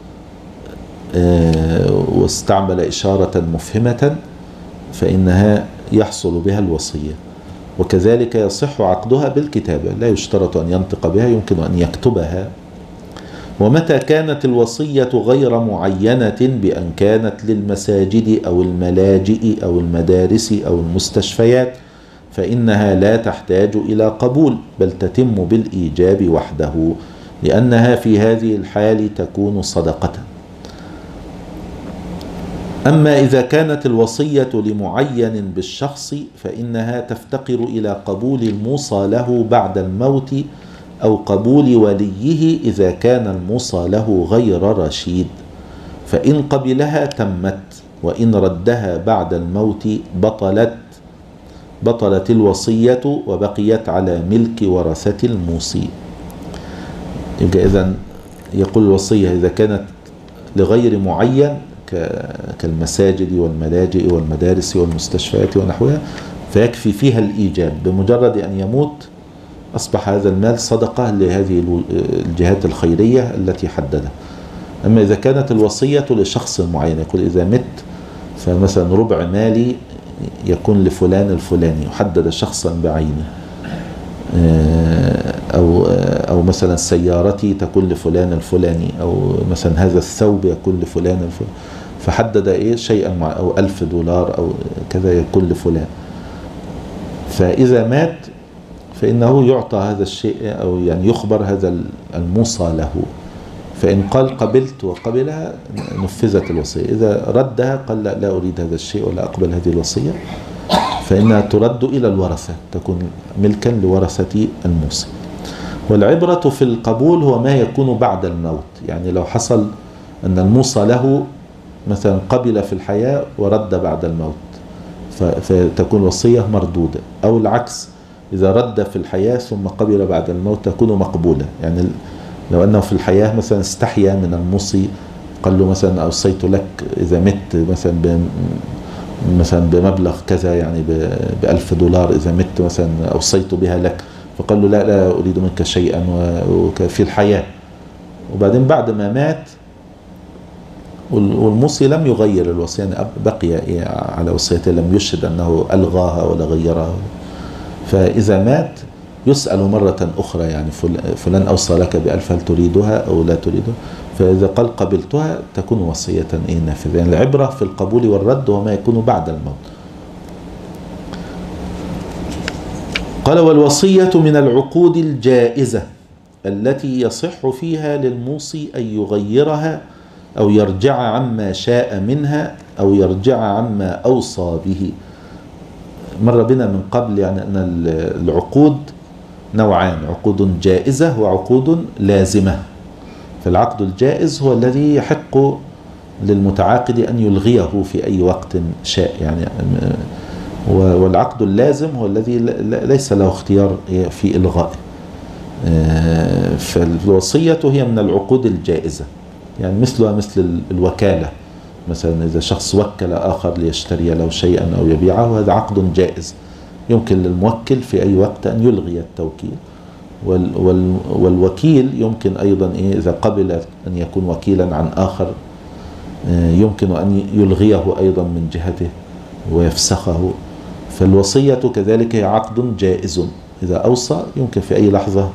واستعمل إشارة مفهمة فإنها يحصل بها الوصية. وكذلك يصح عقدها بالكتابة، لا يشترط أن ينطق بها، يمكن أن يكتبها. ومتى كانت الوصية غير معينة بأن كانت للمساجد أو الملاجئ أو المدارس أو المستشفيات فإنها لا تحتاج إلى قبول، بل تتم بالإيجاب وحده، لأنها في هذه الحال تكون صدقة. أما إذا كانت الوصية لمعين بالشخص فإنها تفتقر إلى قبول الموصى له بعد الموت، أو قبول وليه إذا كان الموصى له غير رشيد، فإن قبلها تمت، وإن ردها بعد الموت بطلت الوصية وبقيت على ملك ورثة الموصي. يبقى إذن يقول الوصية إذا كانت لغير معين كالمساجد والملاجئ والمدارس والمستشفيات ونحوها فيكفي فيها الإيجاب، بمجرد أن يموت أصبح هذا المال صدقة لهذه الجهات الخيرية التي حددها. أما إذا كانت الوصية لشخص معين، يقول إذا مت فمثلا ربع مالي يكون لفلان الفلاني، يحدد شخصا بعينه، أو مثلا سيارتي تكون لفلان الفلاني، أو مثلا هذا الثوب يكون لفلان الفلاني، فحدد شيئا مع، أو $1000 أو كذا يكون لفلان. فإذا مات فإنه يعطى هذا الشيء، أو يعني يخبر هذا الموصى له، فإن قال قبلت وقبلها نفذت الوصية، إذا ردها قال لا أريد هذا الشيء ولا أقبل هذه الوصية فإنها ترد إلى الورثة، تكون ملكا لورثة الموصي. والعبرة في القبول هو ما يكون بعد الموت، يعني لو حصل أن الموصى له مثلا قبل في الحياة ورد بعد الموت فتكون وصية مردودة، أو العكس إذا رد في الحياة ثم قبل بعد الموت تكون مقبولة. يعني لو أنه في الحياة مثلا استحيا من الموصي، قال له مثلا أوصيت لك إذا مت مثلا بمبلغ كذا، يعني $1000 إذا مت مثلا أوصيت بها لك، فقال له لا أريد منك شيئا في الحياة. وبعدين بعد ما مات والموصي لم يغير الوصية، يعني بقي على وصيته، لم يشهد أنه ألغاها ولا غيرها، فإذا مات يسأل مرة أخرى، يعني فلان أوصى لك ب1000 هل تريدها أو لا تريدها؟ فإذا قال قبلتها تكون وصية نافذة. يعني العبرة في القبول والرد وما يكون بعد الموت. قال والوصية من العقود الجائزة التي يصح فيها للموصي أن يغيرها أو يرجع عما شاء منها أو يرجع عما أوصى به. مر بنا من قبل يعني أن العقود نوعان، عقود جائزة وعقود لازمة. فالعقد الجائز هو الذي يحق للمتعاقد أن يلغيه في أي وقت شاء، يعني والعقد اللازم هو الذي ليس له اختيار في إلغائه. فالوصية هي من العقود الجائزة، يعني مثلها مثل الوكالة، مثلا إذا شخص وكل آخر ليشتري له شيئا أو يبيعه هذا عقد جائز، يمكن للموكل في أي وقت أن يلغي التوكيل. والوكيل يمكن أيضا إذا قبل أن يكون وكيلا عن آخر يمكن أن يلغيه أيضا من جهته ويفسخه. فالوصية كذلك هي عقد جائز، إذا أوصى يمكن في أي لحظة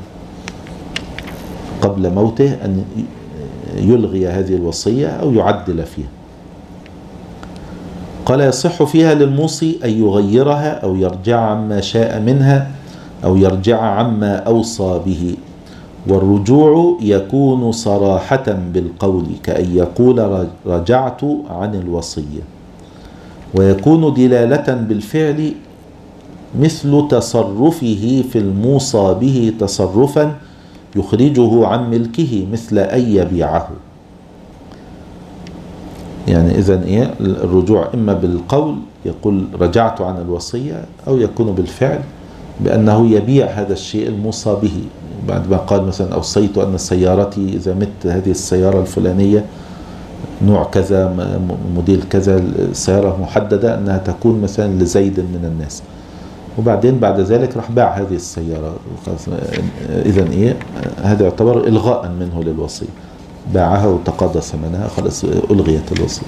قبل موته أن يلغي هذه الوصية أو يعدل فيها. قال يصح فيها للموصي أن يغيرها أو يرجع عما شاء منها أو يرجع عما أوصى به، والرجوع يكون صراحة بالقول كأن يقول رجعت عن الوصية، ويكون دلالة بالفعل مثل تصرفه في الموصى به تصرفا يخرجه عن ملكه مثل أن يبيعه. يعني إذن إيه الرجوع إما بالقول يقول رجعت عن الوصية، أو يكون بالفعل بأنه يبيع هذا الشيء الموصى به، بعد ما قال مثلا أوصيت أن سيارتي إذا مت هذه السيارة الفلانية نوع كذا موديل كذا، السيارة محددة أنها تكون مثلا لزيد من الناس، وبعدين بعد ذلك راح باع هذه السيارة. إذن إيه هذا يعتبر إلغاء منه للوصية، باعها وتقاضى ثمنها، خلاص ألغيت الوصية.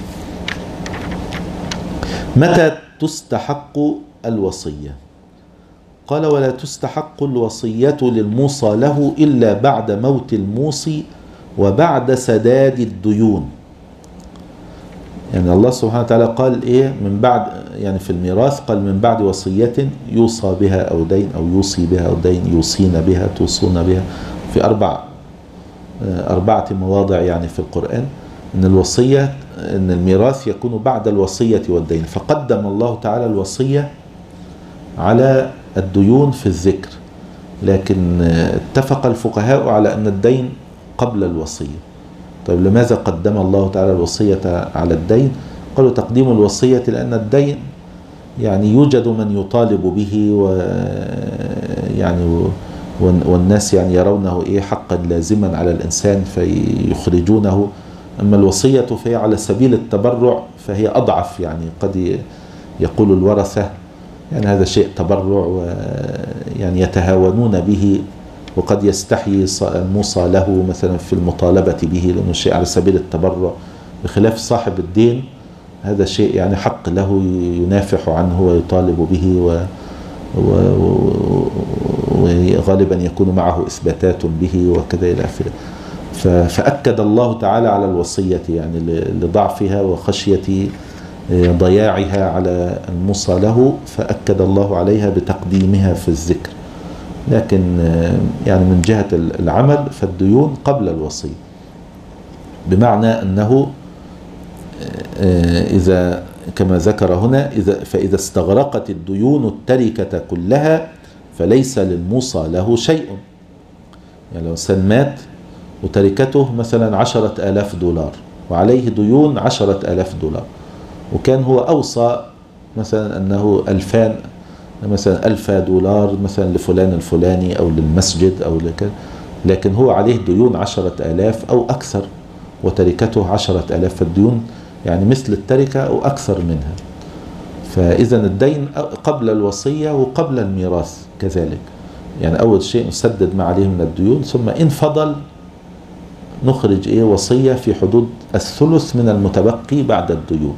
متى تستحق الوصية؟ قال ولا تستحق الوصية للموصى له إلا بعد موت الموصي وبعد سداد الديون. يعني الله سبحانه وتعالى قال إيه من بعد، يعني في الميراث قال من بعد وصية يوصى بها أو دين، أو يوصي بها أو دين، يوصين بها، توصون بها، في أربعة مواضع يعني في القرآن أن الوصية، أن الميراث يكون بعد الوصية والدين، فقدم الله تعالى الوصية على الديون في الذكر، لكن اتفق الفقهاء على أن الدين قبل الوصية. طيب لماذا قدم الله تعالى الوصية على الدين؟ قالوا تقديم الوصية لأن الدين يعني يوجد من يطالب به، ويعني والناس يعني يرونه إيه حقا لازما على الإنسان فيخرجونه. أما الوصية فهي على سبيل التبرع، فهي أضعف، يعني قد يقول الورثة يعني هذا شيء تبرع ويعني يتهاونون به، وقد يستحيي الموصى له مثلا في المطالبة به لأنه شيء على سبيل التبرع، بخلاف صاحب الدين هذا شيء يعني حق له ينافح عنه ويطالب به، وغالبا يكون معه إثباتات به وكذا إلى آخره. فأكد الله تعالى على الوصية يعني لضعفها وخشية ضياعها على الموصى له، فأكد الله عليها بتقديمها في الذكر. لكن يعني من جهة العمل فالديون قبل الوصية، بمعنى أنه إذا كما ذكر هنا فإذا استغرقت الديون التركة كلها فليس للموصى له شيء. يعني لو إنسان مات وتركته مثلا 10,000 دولار وعليه ديون 10,000 دولار، وكان هو أوصى مثلا أنه 2000 مثلا 1000 دولار مثلا لفلان الفلاني أو للمسجد أو لكذا، لكن هو عليه ديون 10,000 أو أكثر وتركته 10,000، فالديون يعني مثل التركة أو أكثر منها. فإذا الدين قبل الوصية وقبل الميراث كذلك، يعني أول شيء نسدد ما عليه من الديون، ثم إن فضل نخرج إيه وصية في حدود الثلث من المتبقي بعد الديون،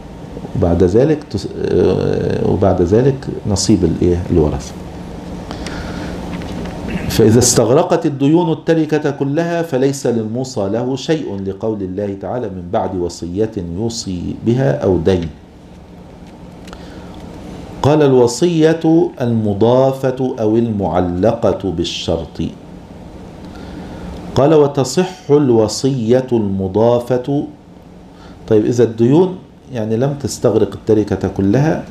وبعد ذلك نصيب الإيه الورثة. فإذا استغرقت الديون التركة كلها فليس للموصى له شيء، لقول الله تعالى من بعد وصية يوصي بها أو دين. قال الوصية المضافة أو المعلقة بالشرط. قال وتصح الوصية المضافة. طيب إذا الديون يعني لم تستغرق التركة كلها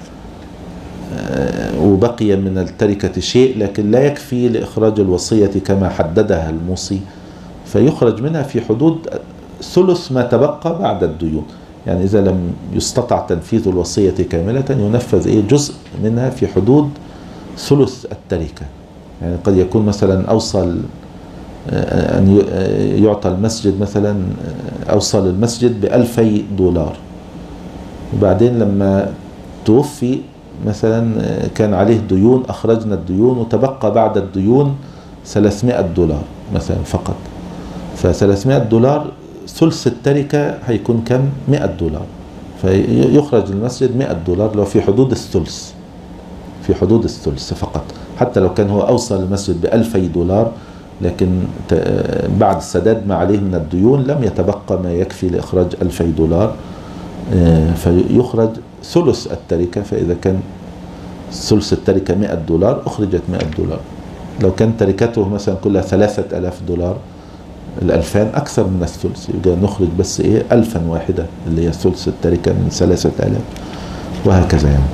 وبقي من التركة شيء، لكن لا يكفي لإخراج الوصية كما حددها الموصي، فيخرج منها في حدود ثلث ما تبقى بعد الديون. يعني إذا لم يستطع تنفيذ الوصية كاملة ينفذ جزء منها في حدود ثلث التركة. يعني قد يكون مثلا أوصل أن يعطى المسجد مثلا، أوصل المسجد ب2,000 دولار، وبعدين لما توفي مثلا كان عليه ديون، أخرجنا الديون وتبقى بعد الديون 300 دولار مثلا فقط، ف300 دولار ثلث التركة هيكون كم؟ 100 دولار، فيخرج المسجد 100 دولار لو في حدود الثلث، في حدود الثلث فقط. حتى لو كان هو أوصل المسجد ب2,000 دولار، لكن بعد سداد ما عليه من الديون لم يتبقى ما يكفي لإخراج 2,000 دولار، فيخرج ثلث التركة، فإذا كان ثلث التركة $100 أخرجت $100. لو كان تركته مثلا كلها $3000 ال2000 أكثر من الثلث، يبقى نخرج بس 1000 واحدة اللي هي ثلث التركة من 3000 وهكذا يعني.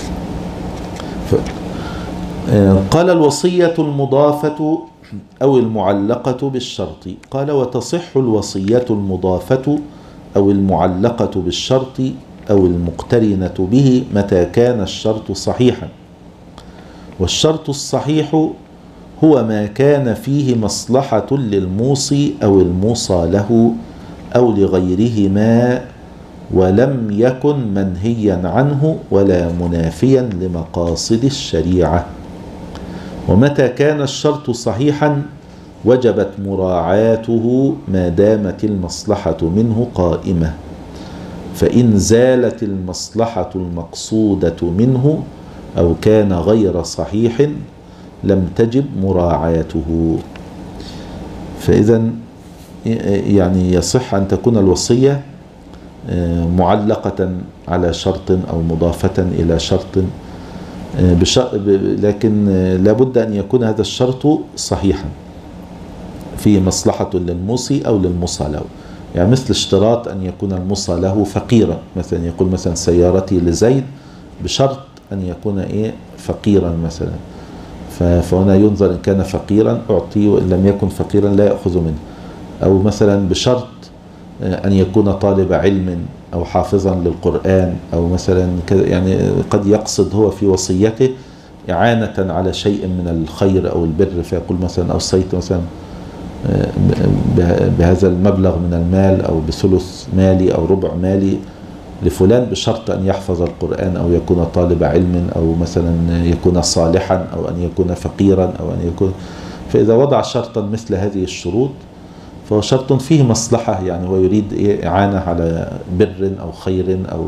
قال الوصية المضافة أو المعلقة بالشرط. قال وتصح الوصية المضافة أو المعلقة بالشرط أو المقترنة به متى كان الشرط صحيحا. والشرط الصحيح هو ما كان فيه مصلحة للموصي أو الموصى له أو لغيرهما ولم يكن منهيا عنه ولا منافيا لمقاصد الشريعة. ومتى كان الشرط صحيحا وجبت مراعاته ما دامت المصلحة منه قائمة، فإن زالت المصلحة المقصودة منه أو كان غير صحيح لم تجب مراعاته. فإذا يعني يصح أن تكون الوصية معلقة على شرط أو مضافة إلى شرط، لكن لابد أن يكون هذا الشرط صحيحا فيه مصلحة للموصي أو للموصى له. يعني مثل اشتراط أن يكون الموصى له فقيرا، مثلا يقول مثلا سيارتي لزيد بشرط أن يكون فقيرا مثلا، فهنا ينظر إن كان فقيرا أعطيه وإن لم يكن فقيرا لا يأخذ منه. أو مثلا بشرط أن يكون طالب علم أو حافظا للقرآن أو مثلا يعني قد يقصد هو في وصيته إعانة على شيء من الخير أو البر، فيقول مثلا أوصيت مثلا بهذا المبلغ من المال أو بثلث مالي أو ربع مالي لفلان بشرط أن يحفظ القرآن أو يكون طالب علم أو مثلا يكون صالحا أو أن يكون فقيرا أو أن يكون. فإذا وضع شرطا مثل هذه الشروط فهو شرط فيه مصلحة، يعني هو يريد إعانة على بر أو خير أو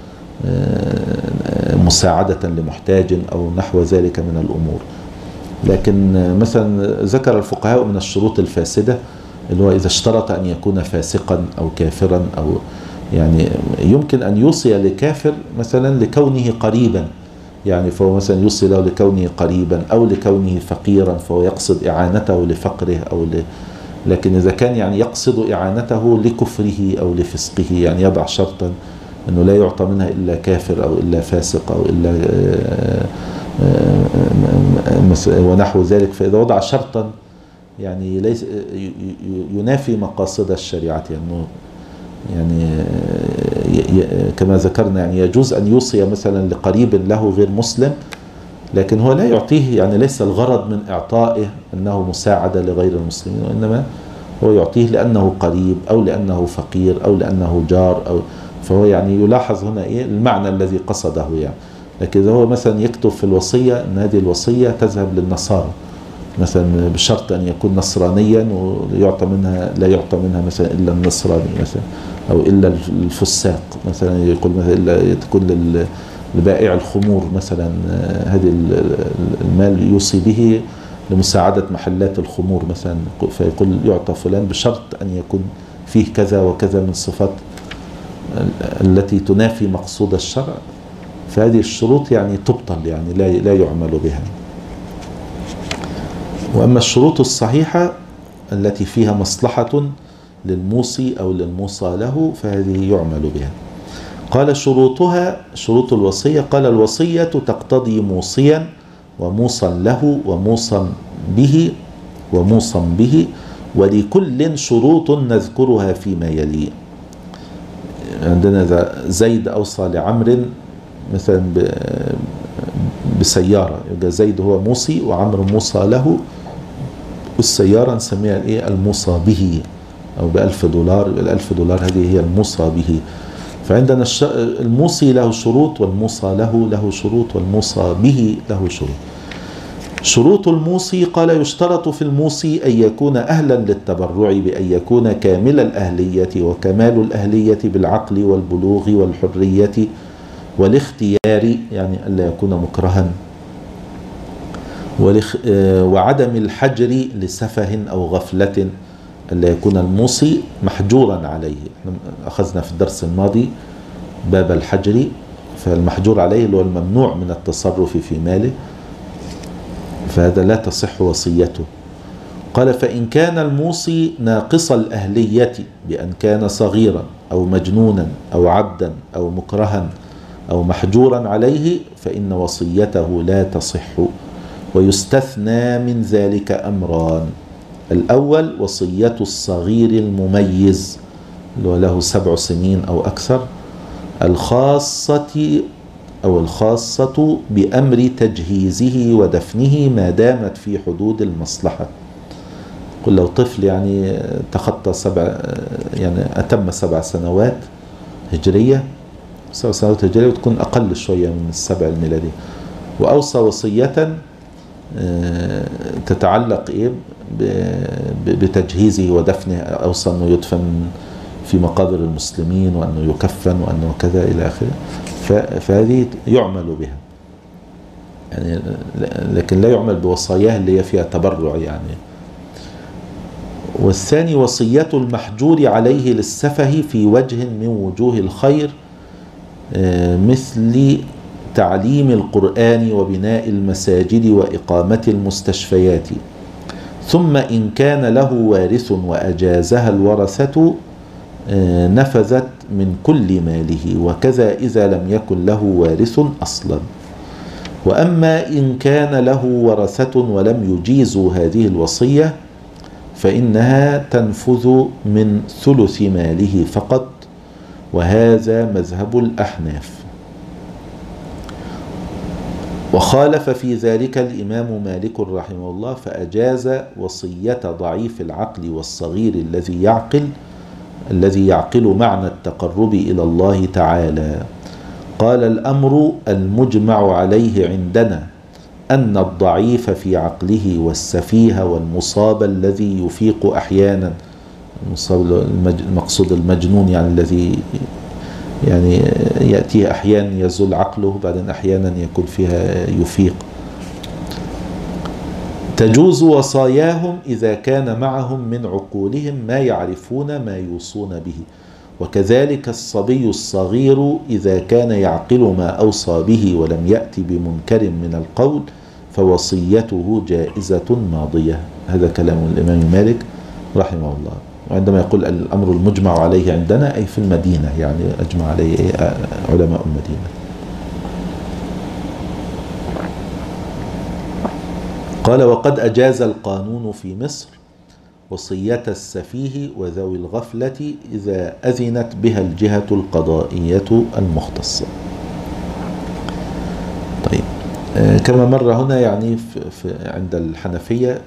مساعدة لمحتاج أو نحو ذلك من الأمور. لكن مثلا ذكر الفقهاء من الشروط الفاسدة اللي هو إذا اشترط أن يكون فاسقا أو كافرا، أو يعني يمكن أن يوصي لكافر مثلا لكونه قريبا، يعني فهو مثلا يوصي له لكونه قريبا أو لكونه فقيرا فهو يقصد إعانته لفقره أو لكن إذا كان يعني يقصد إعانته لكفره أو لفسقه يعني يضع شرطا أنه لا يعطى منها إلا كافر أو إلا فاسق أو إلا ونحو ذلك. فإذا وضع شرطا يعني ليس ينافي مقاصد الشريعة، يعني كما ذكرنا يعني يجوز أن يوصي مثلا لقريب له غير مسلم، لكن هو لا يعطيه، يعني ليس الغرض من إعطائه أنه مساعدة لغير المسلمين، وإنما هو يعطيه لأنه قريب أو لأنه فقير أو لأنه جار أو فهو يعني يلاحظ هنا المعنى الذي قصده يعني. لكن إذا هو مثلا يكتب في الوصية أن هذه الوصية تذهب للنصارى مثلا بشرط أن يكون نصرانيا ويعطى منها لا يعطى منها مثلا إلا النصراني مثلا أو إلا الفساق مثلا، يقول مثلا إلا تكون لبائع الخمور مثلا هذه المال يوصي به لمساعدة محلات الخمور مثلا، فيقول يعطى فلان بشرط أن يكون فيه كذا وكذا من صفات التي تنافي مقصود الشرع، فهذه الشروط يعني تبطل يعني لا يعمل بها. وأما الشروط الصحيحة التي فيها مصلحة للموصي أو للموصى له فهذه يعمل بها. قال شروطها شروط الوصية. قال الوصية تقتضي موصيا وموصى له وموصى به ولكل شروط نذكرها فيما يلي. عندنا زيد أوصى لعمر مثلا بسيارة، يبقى زيد هو موصي وعمر موصى له، والسيارة نسميها الموصى به أو $1000، $1000 هذه هي الموصى به. فعندنا الموصي له شروط والموصى له شروط والموصى به له شروط. شروط الموصي قال يشترط في الموصي أن يكون أهلا للتبرع بأن يكون كامل الأهلية، وكمال الأهلية بالعقل والبلوغ والحرية والاختيار يعني ألا يكون مكرها، وعدم الحجر لسفه أو غفلة، ألا يكون الموصي محجورا عليه. أخذنا في الدرس الماضي باب الحجر فالمحجور عليه اللي هو الممنوع من التصرف في ماله، فهذا لا تصح وصيته. قال فإن كان الموصي ناقص الأهلية بأن كان صغيرا أو مجنونا أو عبدا أو مكرها أو محجورا عليه فإن وصيته لا تصح. ويستثنى من ذلك أمران: الأول وصية الصغير المميز اللي هو له 7 سنين أو أكثر، الخاصة بأمر تجهيزه ودفنه ما دامت في حدود المصلحة. قل لو طفل يعني تخطى يعني أتم 7 سنوات هجرية، 7 سنوات هجرية وتكون أقل شوية من 7 الميلادية، وأوصى وصية تتعلق بتجهيزه ودفنه، أوصى أنه يدفن في مقابر المسلمين وأنه يكفن وأنه كذا إلى آخره، فهذه يعمل بها يعني، لكن لا يعمل بوصاياه اللي هي فيها تبرع يعني. والثاني وصية المحجور عليه للسفه في وجه من وجوه الخير، مثل تعليم القرآن وبناء المساجد وإقامة المستشفيات، ثم إن كان له وارث وأجازها الورثة نفذت من كل ماله، وكذا إذا لم يكن له وارث أصلا. وأما إن كان له ورثة ولم يجيزوا هذه الوصية فإنها تنفذ من ثلث ماله فقط، وهذا مذهب الأحناف. وخالف في ذلك الإمام مالك رحمه الله فأجاز وصية ضعيف العقل والصغير الذي يعقل معنى التقرب إلى الله تعالى. قال الأمر المجمع عليه عندنا أن الضعيف في عقله والسفيه والمصاب الذي يفيق أحيانا، المقصود المجنون يعني الذي يعني يأتيه أحيانا يزول عقله بعدين أحيانا يكون فيها يفيق، تجوز وصاياهم إذا كان معهم من عقولهم ما يعرفون ما يوصون به. وكذلك الصبي الصغير إذا كان يعقل ما أوصى به ولم يأتي بمنكر من القول فوصيته جائزة ماضية. هذا كلام الإمام مالك رحمه الله. وعندما يقول الأمر المجمع عليه عندنا أي في المدينة، يعني أجمع عليه علماء المدينة. قال وقد أجاز القانون في مصر وصية السفيه وذوي الغفلة إذا أذنت بها الجهة القضائية المختصة. طيب كما مر هنا يعني عند الحنفية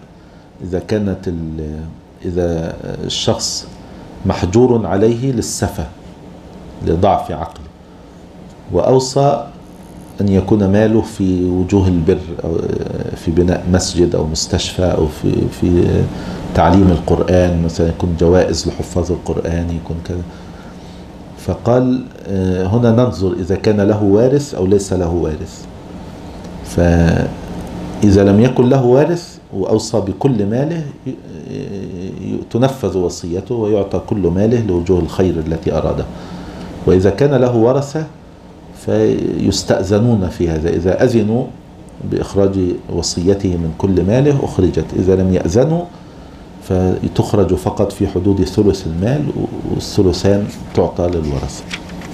إذا الشخص محجور عليه للسفة لضعف عقله وأوصى أن يكون ماله في وجوه البر أو في بناء مسجد أو مستشفى أو في تعليم القرآن مثلا، يكون جوائز لحفاظ القرآن، يكون كذا. فقال هنا ننظر إذا كان له وارث أو ليس له وارث. فإذا لم يكن له وارث وأوصى بكل ماله تنفذ وصيته ويعطى كل ماله لوجوه الخير التي أراده. وإذا كان له ورثة فيستأذنون في هذا، إذا أذنوا بإخراج وصيته من كل ماله أخرجت، إذا لم يأذنوا فتخرج فقط في حدود ثلث المال والثلثان تعطى للورثة.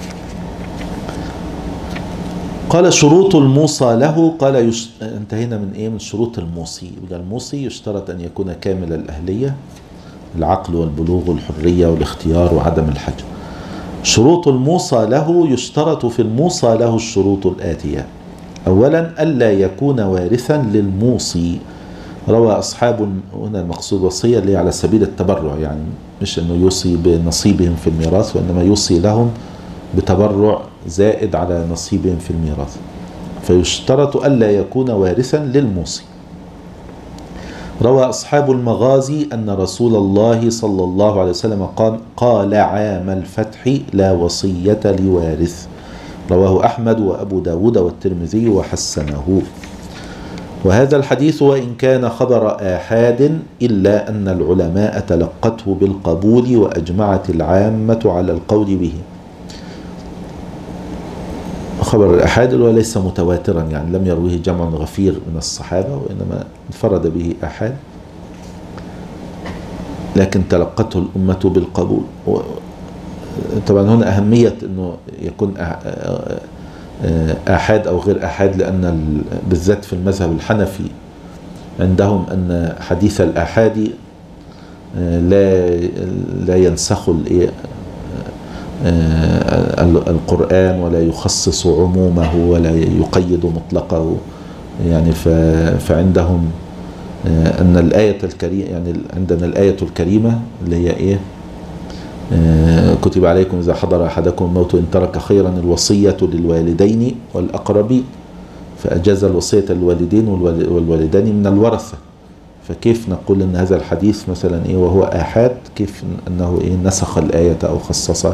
قال شروط الموصى له. قال انتهينا من من شروط الموصي. يبقى الموصي يشترط أن يكون كامل الأهلية، العقل والبلوغ والحرية والاختيار وعدم الحجر. شروط الموصى له: يشترط في الموصى له الشروط الآتية: أولا ألا يكون وارثا للموصي. روى أصحاب، هنا المقصود وصية اللي على سبيل التبرع، يعني مش أنه يوصي بنصيبهم في الميراث، وإنما يوصي لهم بتبرع زائد على نصيبهم في الميراث. فيشترط ألا يكون وارثا للموصي. روى أصحاب المغازي أن رسول الله صلى الله عليه وسلم قال عام الفتح: لا وصية لوارث. رواه أحمد وأبو داود والترمذي وحسنه. وهذا الحديث وإن كان خبر آحاد إلا أن العلماء تلقته بالقبول وأجمعت العامة على القول به، خبر الآحاد وليس متواترا، يعني لم يرويه جمع غفير من الصحابة، وإنما انفرد به آحاد لكن تلقته الأمة بالقبول. طبعا هنا أهمية أنه يكون آحاد أو غير آحاد، لأن بالذات في المذهب الحنفي عندهم أن حديث الآحاد لا ينسخ القرآن ولا يخصص عمومه ولا يقيد مطلقه. يعني فعندهم أن الآية الكريمة، يعني عندنا الآية الكريمة اللي هي إيه؟ كتب عليكم إذا حضر أحدكم الموت إن ترك خيرا الوصية للوالدين والأقربين، فأجاز الوصية للوالدين والوالدين من الورثة. فكيف نقول أن هذا الحديث مثلا إيه وهو آحاد، كيف أنه إيه نسخ الآية أو خصصها؟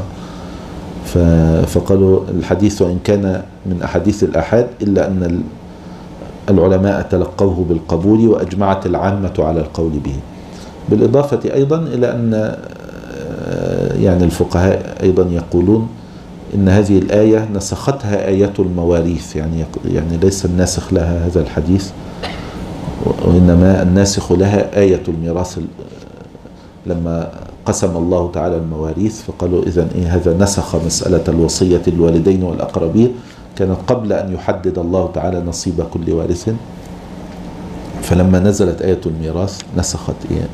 فقالوا الحديث وإن كان من أحاديث الآحاد إلا أن العلماء تلقوه بالقبول وأجمعت العامة على القول به. بالإضافة أيضا إلى أن يعني الفقهاء أيضا يقولون إن هذه الآية نسختها آية المواريث، يعني ليس الناسخ لها هذا الحديث، وإنما الناسخ لها آية الميراث. لما قسم الله تعالى المواريث فقالوا إذن إيه هذا نسخ مسألة الوصية للوالدين والأقربين، كانت قبل أن يحدد الله تعالى نصيب كل وارث، فلما نزلت آية الميراث نسخت إيه.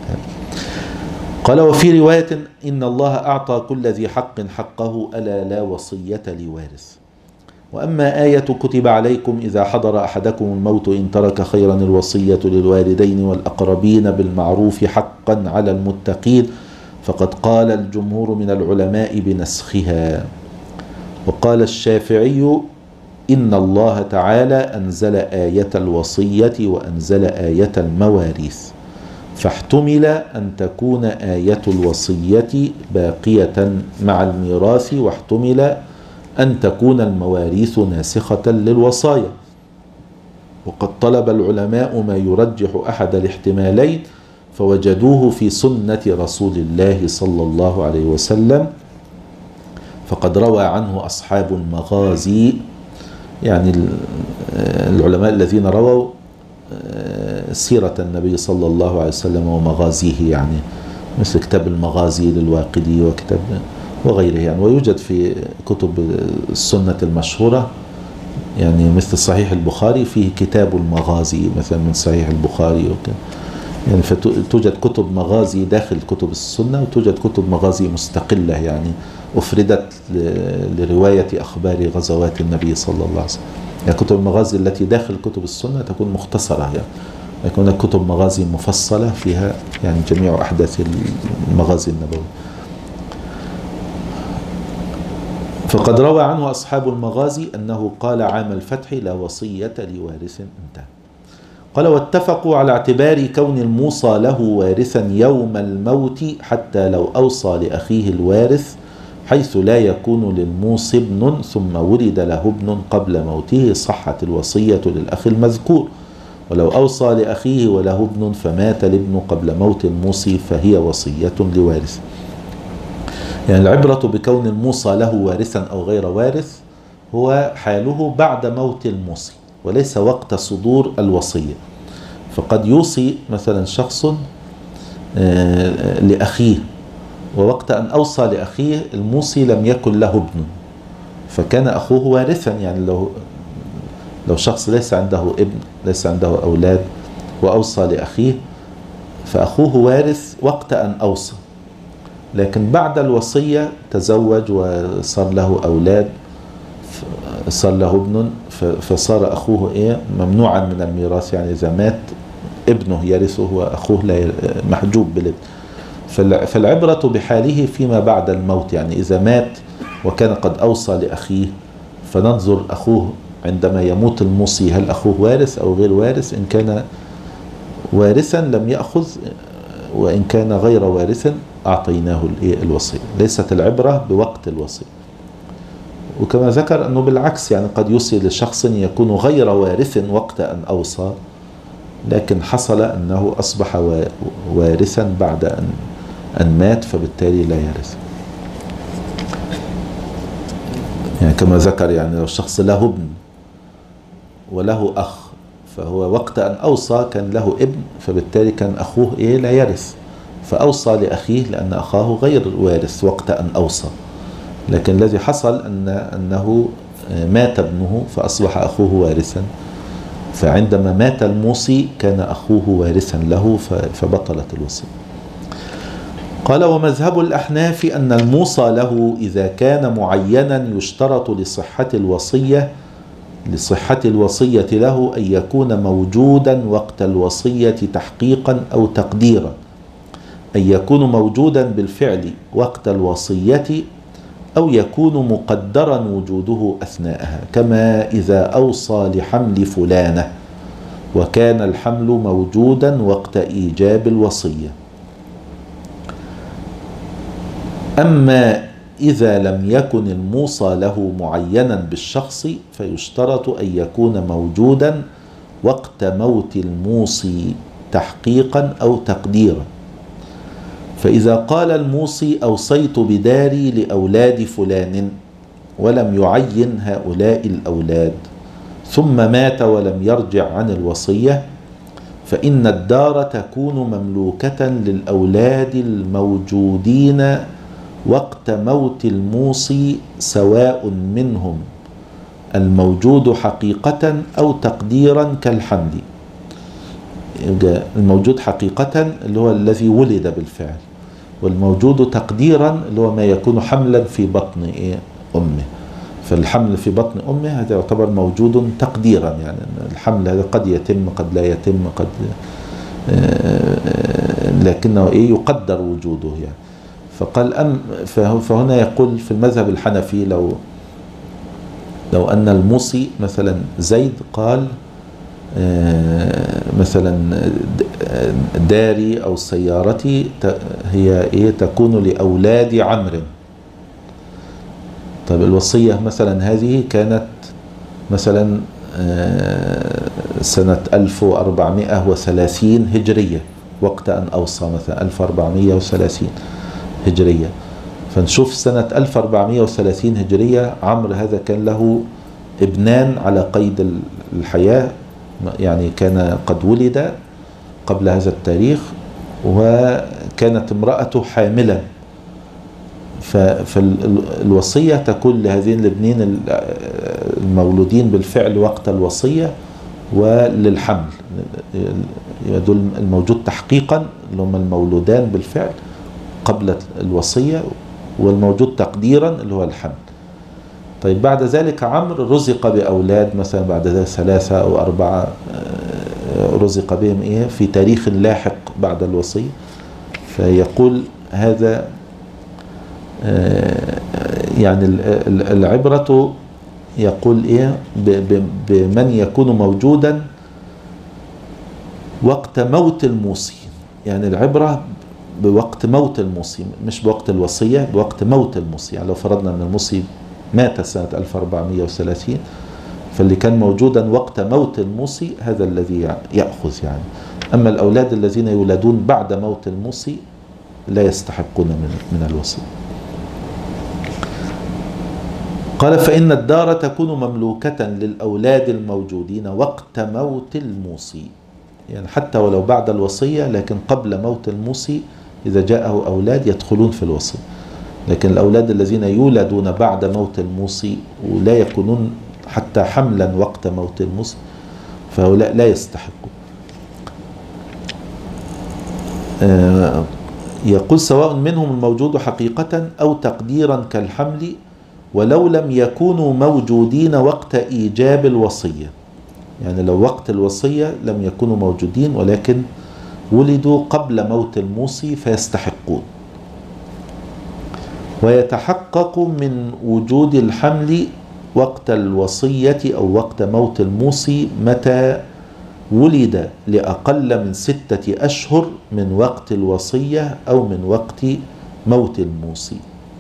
قال وفي رواية إن الله أعطى كل ذي حق حقه ألا لا وصية لوارث. وأما آية كتب عليكم إذا حضر أحدكم الموت إن ترك خيرا الوصية للوالدين والأقربين بالمعروف حقا على المتقين، فقد قال الجمهور من العلماء بنسخها. وقال الشافعي إن الله تعالى أنزل آية الوصية وأنزل آية المواريث، فاحتمل أن تكون آية الوصية باقية مع الميراث، واحتمل أن تكون المواريث ناسخة للوصايا. وقد طلب العلماء ما يرجح أحد الاحتمالين فوجدوه في سنة رسول الله صلى الله عليه وسلم، فقد روى عنه أصحاب المغازي، يعني العلماء الذين رووا سيرة النبي صلى الله عليه وسلم ومغازيه، يعني مثل كتاب المغازي للواقدي وكتاب وغيره يعني. ويوجد في كتب السنة المشهورة يعني مثل صحيح البخاري فيه كتاب المغازي مثلا من صحيح البخاري وكذا يعني. فتوجد كتب مغازي داخل كتب السنة، وتوجد كتب مغازي مستقلة يعني أفردت لرواية أخبار غزوات النبي صلى الله عليه وسلم. يعني كتب المغازي التي داخل كتب السنة تكون مختصرة، يعني يكون كتب مغازي مفصلة فيها يعني جميع أحداث المغازي النبوية. فقد روى عنه أصحاب المغازي أنه قال عام الفتح لا وصية لوارث. انتهى. قال واتفقوا على اعتبار كون الموصى له وارثا يوم الموت حتى لو أوصى لأخيه الوارث، حيث لا يكون للموصي ابن ثم ولد له ابن قبل موته صحت الوصية للأخ المذكور، ولو أوصى لأخيه وله ابن فمات الابن قبل موت الموصي فهي وصية لوارث. يعني العبرة بكون الموصى له وارثا أو غير وارث هو حاله بعد موت الموصي وليس وقت صدور الوصية. فقد يوصي مثلا شخص لأخيه، ووقت أن أوصى لأخيه الموصي لم يكن له ابن، فكان أخوه وارثا. يعني لو شخص ليس عنده ابن ليس عنده أولاد وأوصى لأخيه فأخوه وارث وقت أن أوصى، لكن بعد الوصية تزوج وصار له أولاد صار له ابن، فصار أخوه إيه ممنوعا من الميراث. يعني إذا مات ابنه يرثه وأخوه لا محجوب بالابن. فالعبرة بحاله فيما بعد الموت، يعني إذا مات وكان قد أوصى لأخيه فننظر أخوه عندما يموت الموصي هل أخوه وارث أو غير وارث. إن كان وارثا لم يأخذ، وإن كان غير وارث أعطيناه الوصية. ليست العبرة بوقت الوصية. وكما ذكر أنه بالعكس يعني قد يوصي لشخص يكون غير وارث وقت أن أوصى، لكن حصل أنه أصبح وارثا بعد أن مات، فبالتالي لا يرث. يعني كما ذكر، يعني لو الشخص له ابن وله أخ، فهو وقت أن أوصى كان له ابن، فبالتالي كان أخوه لا يرث، فأوصى لأخيه لأن أخاه غير وارث وقت أن أوصى. لكن الذي حصل أنه مات ابنه فأصبح أخوه وارثا، فعندما مات الموصي كان أخوه وارثا له فبطلت الوصية. قال: ومذهب الأحناف أن الموصى له إذا كان معينا يشترط لصحة الوصية له أن يكون موجودا وقت الوصية تحقيقا أو تقديرا، أن يكون موجودا بالفعل وقت الوصية أو يكون مقدرا وجوده أثناءها، كما إذا أوصى لحمل فلانة وكان الحمل موجودا وقت إيجاب الوصية. أما إذا لم يكن الموصى له معينا بالشخص فيشترط أن يكون موجودا وقت موت الموصي تحقيقا أو تقديرا. فإذا قال الموصي: أوصيت بداري لأولاد فلان، ولم يعين هؤلاء الأولاد، ثم مات ولم يرجع عن الوصية، فإن الدار تكون مملوكة للأولاد الموجودين وقت موت الموصي، سواء منهم الموجود حقيقة أو تقديرا كالحمل. الموجود حقيقة اللي هو الذي ولد بالفعل، والموجود تقديرا اللي هو ما يكون حملا في بطن أمه. فالحمل في بطن أمه هذا يعتبر موجود تقديرا، يعني الحمل هذا قد يتم قد لا يتم، قد لكنه يقدر وجوده يعني. فقال فهنا يقول في المذهب الحنفي لو أن الموصي مثلا زيد قال مثلا داري أو سيارتي هي تكون لأولاد عمرو. طيب الوصية مثلا هذه كانت مثلا سنة 1430 هجرية وقت أن أوصى، مثلا 1430 هجرية. فنشوف سنة 1430 هجرية عمرو هذا كان له ابنان على قيد الحياة، يعني كان قد ولد قبل هذا التاريخ، وكانت امرأته حاملا. فالوصية تكون لهذين الابنين المولودين بالفعل وقت الوصية وللحمل، دول الموجود تحقيقا اللي هم المولودان بالفعل قبل الوصية، والموجود تقديرا اللي هو الحمل. طيب بعد ذلك عمرو رزق بأولاد، مثلا بعد ذلك 3 أو 4 رزق بهم في تاريخ لاحق بعد الوصية. فيقول هذا يعني العبرة يقول بمن يكون موجودا وقت موت الموصي، يعني العبرة بوقت موت الموصي مش بوقت الوصية، بوقت موت الموصي. يعني لو فرضنا أن الموصي مات سنة 1430، فاللي كان موجودا وقت موت الموصي هذا الذي يأخذ يعني. أما الأولاد الذين يولدون بعد موت الموصي لا يستحقون من الوصية. قال: فإن الدار تكون مملوكة للأولاد الموجودين وقت موت الموصي، يعني حتى ولو بعد الوصية، لكن قبل موت الموصي إذا جاءه أولاد يدخلون في الوصية. لكن الأولاد الذين يولدون بعد موت الموصي ولا يكونون حتى حملا وقت موت الموصي فهؤلاء لا يستحقون. يقول: سواء منهم الموجود حقيقة أو تقديرا كالحمل، ولو لم يكونوا موجودين وقت إيجاب الوصية. يعني لو وقت الوصية لم يكونوا موجودين ولكن ولدوا قبل موت الموصي فيستحقون. ويتحقق من وجود الحمل وقت الوصية أو وقت موت الموصي متى ولد لأقل من 6 أشهر من وقت الوصية أو من وقت موت الموصي.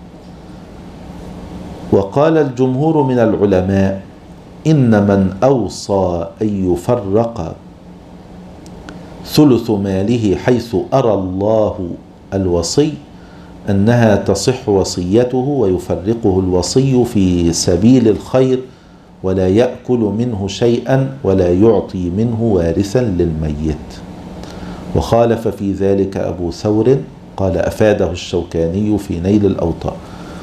وقال الجمهور من العلماء: إن من أوصى أن يفرق ثلث ماله حيث أرى الله الوصي أنها تصح وصيته ويفرقه الوصي في سبيل الخير ولا يأكل منه شيئا ولا يعطي منه وارثا للميت. وخالف في ذلك أبو ثور، قال أفاده الشوكاني في نيل الأوطار.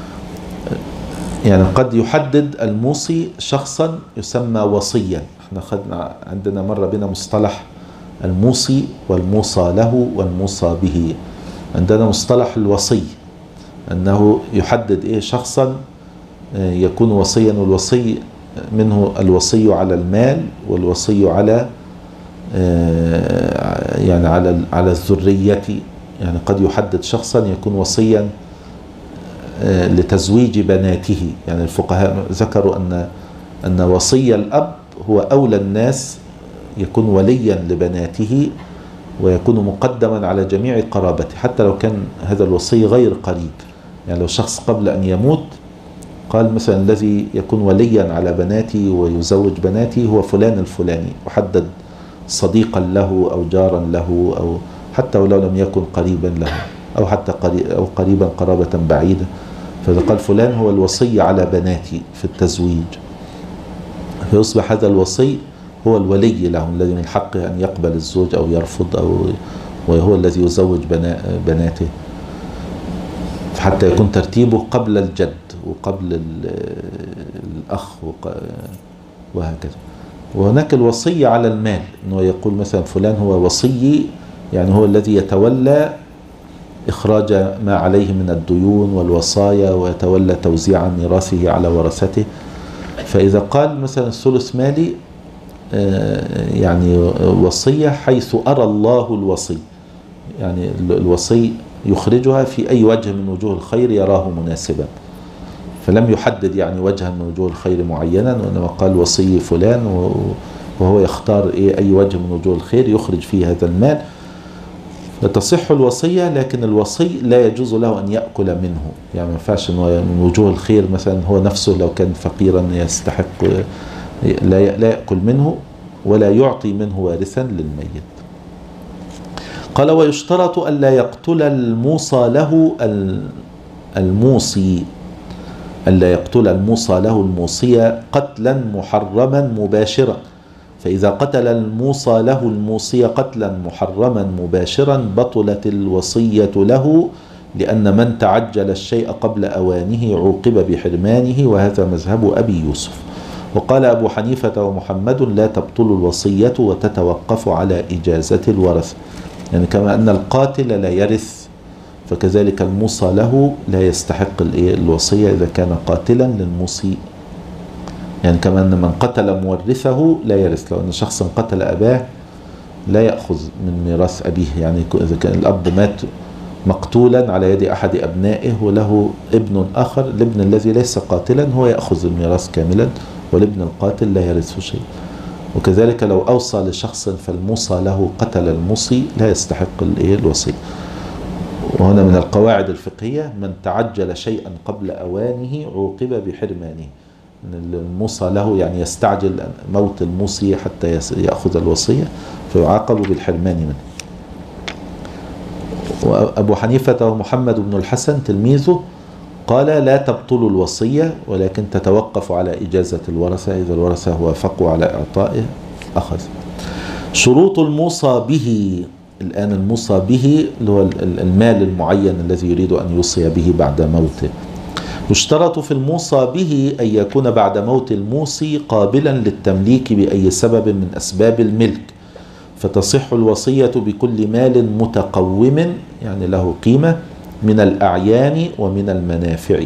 يعني قد يحدد الموصي شخصا يسمى وصيا. احنا خدنا عندنا مرة بنا مصطلح الموصي والموصى له والموصى به. عندنا مصطلح الوصي أنه يحدد شخصا يكون وصيا، والوصي منه الوصي على المال والوصي على يعني على الذرية. يعني قد يحدد شخصا يكون وصيا لتزويج بناته. يعني الفقهاء ذكروا أن وصي الأب هو أولى الناس يكون وليا لبناته ويكون مقدما على جميع قرابته، حتى لو كان هذا الوصي غير قريب. يعني لو شخص قبل أن يموت قال مثلا الذي يكون وليا على بناتي ويزوج بناتي هو فلان الفلاني، وحدد صديقا له أو جارا له، أو حتى ولو لم يكن قريبا له، أو حتى قريبا قرابة بعيدة، فإذا قال فلان هو الوصي على بناتي في التزويج، فيصبح هذا الوصي هو الولي له الذي من حقه أن يقبل الزوج أو يرفض، وهو الذي يزوج بناته، حتى يكون ترتيبه قبل الجد وقبل الأخ وهكذا. وهناك الوصي على المال، أنه يقول مثلا فلان هو وصي، يعني هو الذي يتولى إخراج ما عليه من الديون والوصايا ويتولى توزيع ميراثه على ورثته. فإذا قال مثلا الثلث مالي يعني وصية حيث أرى الله الوصي، يعني الوصي يخرجها في أي وجه من وجوه الخير يراه مناسبا، فلم يحدد يعني وجها من وجوه الخير معينا، وإنما قال وصي فلان وهو يختار أي وجه من وجوه الخير يخرج فيه هذا المال. فتصح الوصية، لكن الوصي لا يجوز له أن يأكل منه. يعني ما ينفعش من وجوه الخير مثلا هو نفسه لو كان فقيرا يستحق لا يأكل منه ولا يعطي منه وارثا للميت. قال ويشترط ألا يقتل الموصى له الموصي، ألا يقتل الموصى له الموصي قتلا محرما مباشرا، فإذا قتل الموصى له الموصي قتلا محرما مباشرا بطلت الوصية له، لأن من تعجل الشيء قبل أوانه عوقب بحرمانه، وهذا مذهب أبي يوسف. وقال أبو حنيفة ومحمد لا تبطل الوصية وتتوقف على إجازة الورثة. يعني كما أن القاتل لا يرث، فكذلك الموصى له لا يستحق الوصية إذا كان قاتلا للموصي. يعني كما أن من قتل مورثه لا يرث، لو أن شخصا قتل أباه لا يأخذ من ميراث أبيه. يعني إذا كان الأب مات مقتولا على يد أحد أبنائه وله ابن آخر، الابن الذي ليس قاتلا هو يأخذ الميراث كاملا، والابن القاتل لا يرث شيء. وكذلك لو أوصى لشخص فالموصى له قتل الموصي لا يستحق الوصية. وهنا من القواعد الفقهية من تعجل شيئا قبل أوانه عوقب بحرمانه. الموصى له يعني يستعجل موت الموصي حتى يأخذ الوصية فيعاقب بالحرمان منه. وأبو حنيفة ومحمد بن الحسن تلميذه قال لا تبطل الوصية، ولكن تتوقف على إجازة الورثة، إذا الورثة وافقوا على إعطائه أخذ. شروط الموصى به، الآن الموصى به اللي هو المال المعين الذي يريد أن يوصي به بعد موته. يشترط في الموصى به أن يكون بعد موت الموصي قابلا للتمليك بأي سبب من أسباب الملك، فتصح الوصية بكل مال متقوم يعني له قيمة من الأعيان ومن المنافع.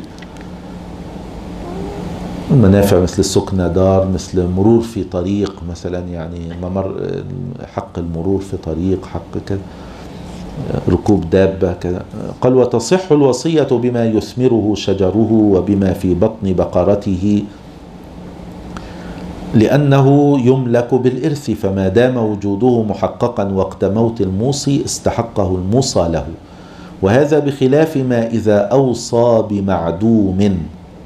المنافع مثل السكنى دار، مثل مرور في طريق مثلا، يعني حق المرور في طريق، حق كذا، ركوب دابة كذا. قال وتصح الوصية بما يثمره شجره وبما في بطن بقرته، لأنه يملك بالإرث، فما دام وجوده محققا وقت موت الموصي استحقه الموصى له. وهذا بخلاف ما إذا أوصى بمعدوم،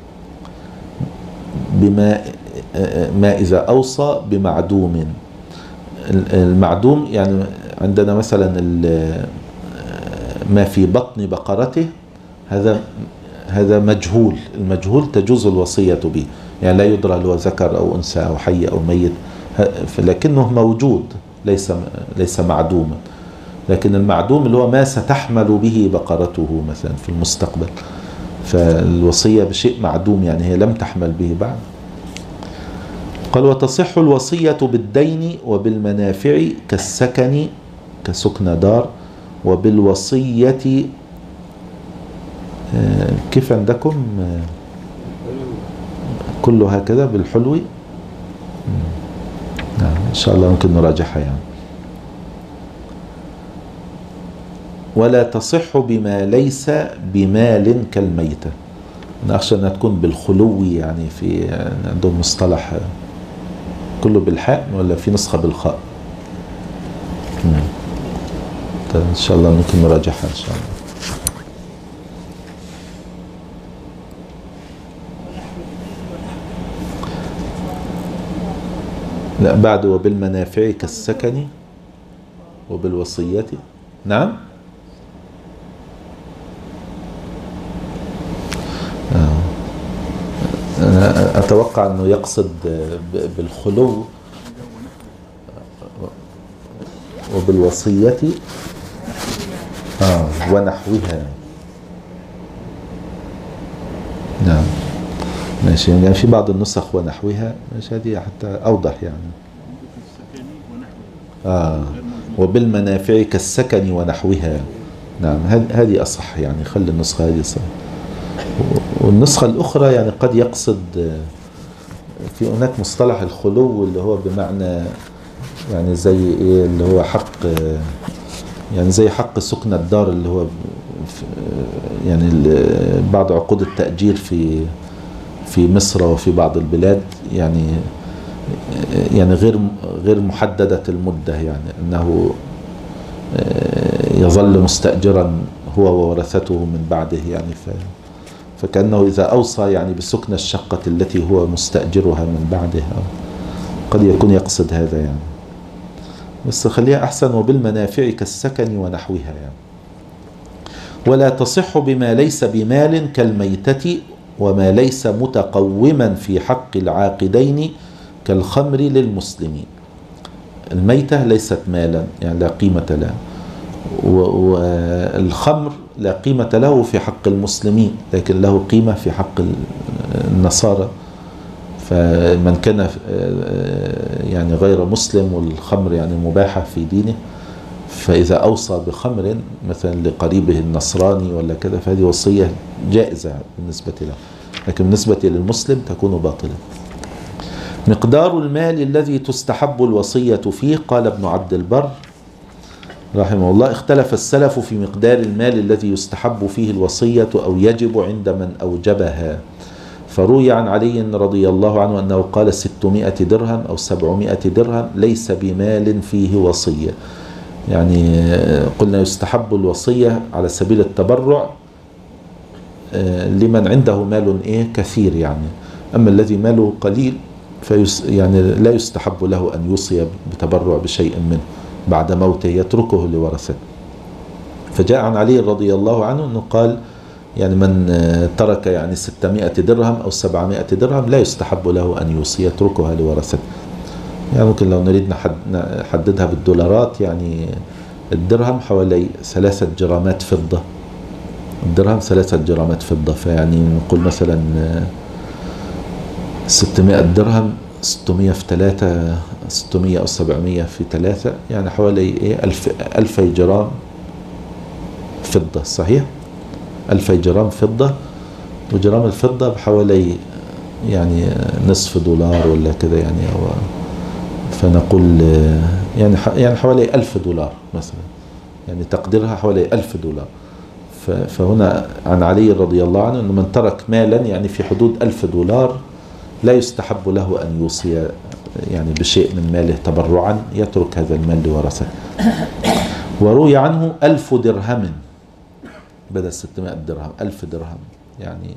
ما إذا أوصى بمعدوم. المعدوم يعني عندنا مثلا ما في بطن بقرته هذا مجهول. المجهول تجوز الوصية به، يعني لا يدرى هل هو ذكر أو أنثى أو حي أو ميت، لكنه موجود ليس معدوما. لكن المعدوم اللي هو ما ستحمل به بقرته مثلا في المستقبل، فالوصية بشيء معدوم يعني هي لم تحمل به بعد. قال وتصح الوصية بالدين وبالمنافع كالسكن كسكن دار، وبالوصية كيف عندكم كله هكذا بالحلو؟ نعم إن شاء الله ممكن نراجعها يعني. ولا تصح بما ليس بمال كالميتة. أنا أخشى أنها تكون بالخلو، يعني في عندهم مصطلح كله بالحاء ولا في نسخة بالخاء؟ طيب إن شاء الله ممكن نراجعها إن شاء الله. لا بعد وبالمنافع كالسكن وبالوصية. نعم أنا أتوقع أنه يقصد بالخلو وبالوصية ونحوها. نعم ماشي، يعني في بعض النسخ ونحوها، ماشي هذه حتى أوضح يعني. وبالمنافع كالسكن ونحوها. نعم هذه أصح، يعني خلي النسخة هذه صح. والنسخة الأخرى يعني قد يقصد في هناك مصطلح الخلو اللي هو بمعنى يعني زي إيه، اللي هو حق يعني زي حق سكن الدار، اللي هو يعني بعض عقود التأجير في مصر وفي بعض البلاد يعني غير محددة المدة، يعني أنه يظل مستأجرا هو وورثته من بعده، يعني فكأنه إذا أوصى يعني بسكن الشقة التي هو مستأجرها من بعدها قد يكون يقصد هذا يعني. بس خليها أحسن وبالمنافع كالسكن ونحوها يعني. ولا تصح بما ليس بمال كالميتة وما ليس متقوما في حق العاقدين كالخمر للمسلمين. الميتة ليست مالا يعني لا قيمة لها، والخمر لا قيمة له في حق المسلمين لكن له قيمة في حق النصارى. فمن كان يعني غير مسلم والخمر يعني مباحة في دينه، فإذا أوصى بخمر مثلا لقريبه النصراني ولا كذا فهذه وصية جائزة بالنسبة له، لكن بالنسبة للمسلم تكون باطلة. مقدار المال الذي تستحب الوصية فيه، قال ابن عبد البر رحمه الله اختلف السلف في مقدار المال الذي يستحب فيه الوصية أو يجب عند من أوجبها. فروي عن علي رضي الله عنه أنه قال 600 درهم أو 700 درهم ليس بمال فيه وصية. يعني قلنا يستحب الوصية على سبيل التبرع لمن عنده مال كثير يعني، أما الذي ماله قليل يعني لا يستحب له أن يوصي بتبرع بشيء منه بعد موته، يتركه لورثته. فجاء عن علي رضي الله عنه أنه قال يعني من ترك يعني 600 درهم أو 700 درهم لا يستحب له أن يوصي، يتركها لورثته. يعني ممكن لو نريد نحددها بالدولارات، يعني الدرهم حوالي 3 جرامات فضة، الدرهم 3 جرامات فضة، فيعني نقول مثلا 600 درهم 600 في 3 600 أو 700 في 3 يعني حوالي 1000 جرام فضة. صحيح 1000 جرام فضة، وجرام الفضة بحوالي يعني نصف دولار ولا كذا يعني، فنقول يعني حوالي 1000 دولار مثلا، يعني تقديرها حوالي 1000 دولار. فهنا عن علي رضي الله عنه أنه من ترك مالا يعني في حدود 1000 دولار لا يستحب له أن يوصي يعني بشيء من ماله تبرعا، يترك هذا المال لورثته. وروي عنه 1000 درهم بدل 600 درهم، 1000 درهم يعني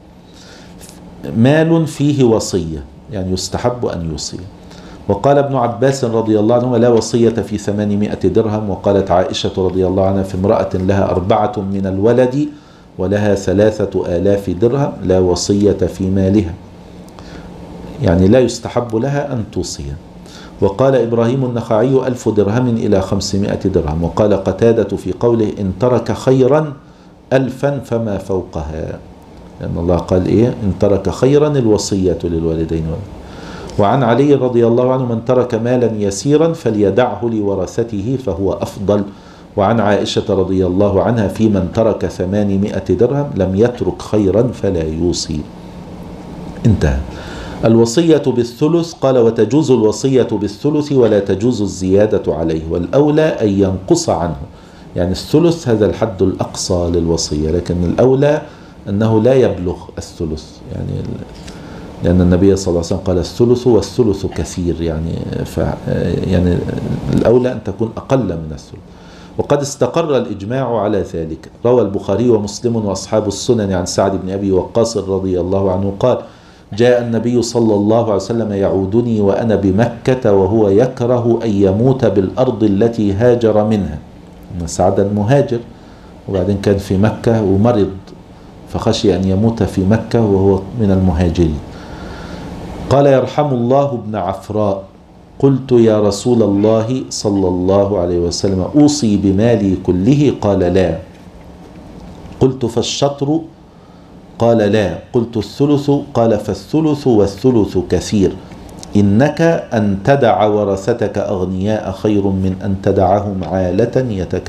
مال فيه وصية، يعني يستحب أن يوصي. وقال ابن عباس رضي الله عنه لا وصية في 800 درهم. وقالت عائشة رضي الله عنها في امرأة لها 4 من الولد ولها 3000 درهم لا وصية في مالها، يعني لا يستحب لها أن توصي. وقال إبراهيم النخعي 1000 درهم إلى 500 درهم. وقال قتادة في قوله إن ترك خيرا 1000 فما فوقها، لأن الله قال إيه إن ترك خيرا الوصية للوالدين. وعن علي رضي الله عنه من ترك مالا يسيرا فليدعه لورثته فهو أفضل. وعن عائشة رضي الله عنها في من ترك 800 درهم لم يترك خيرا فلا يوصي. انتهى. الوصية بالثلث. قال وتجوز الوصية بالثلث ولا تجوز الزيادة عليه، والأولى أن ينقص عنه، يعني الثلث هذا الحد الأقصى للوصية، لكن الأولى أنه لا يبلغ الثلث، يعني لأن النبي صلى الله عليه وسلم قال الثلث والثلث كثير، يعني الأولى أن تكون أقل من الثلث. وقد استقر الإجماع على ذلك. روى البخاري ومسلم وأصحاب السنن عن سعد بن أبي وقاص رضي الله عنه قال جاء النبي صلى الله عليه وسلم يعودني وأنا بمكة وهو يكره أن يموت بالأرض التي هاجر منها. سعد المهاجر وبعدين كان في مكة ومرض فخشي أن يموت في مكة وهو من المهاجرين. قال يرحم الله ابن عفراء قلت يا رسول الله صلى الله عليه وسلم أوصي بمالي كله؟ قال لا. قلت فالشطر؟ قال لا. قلت الثلث؟ قال فالثلث والثلث كثير. إنك أن تدع ورثتك أغنياء خير من أن تدعهم عالة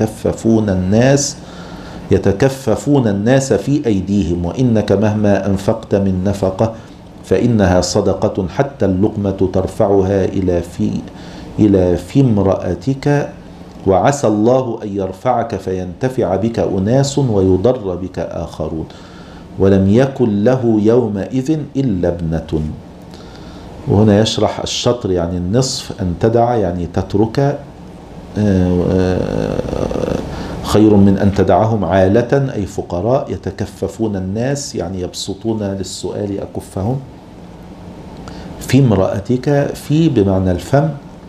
يتكففون الناس في أيديهم، وإنك مهما أنفقت من نفقة فإنها صدقة حتى اللقمة ترفعها إلى في امرأتك، وعسى الله أن يرفعك فينتفع بك أناس ويضر بك آخرون، ولم يكن له يومئذ إلا ابنة. وهنا يشرح الشطر يعني النصف، أن تدع يعني تترك خير من أن تدعهم عالة أي فقراء يتكففون الناس يعني يبسطون للسؤال أكفهم. في امرأتك في بمعنى الفم.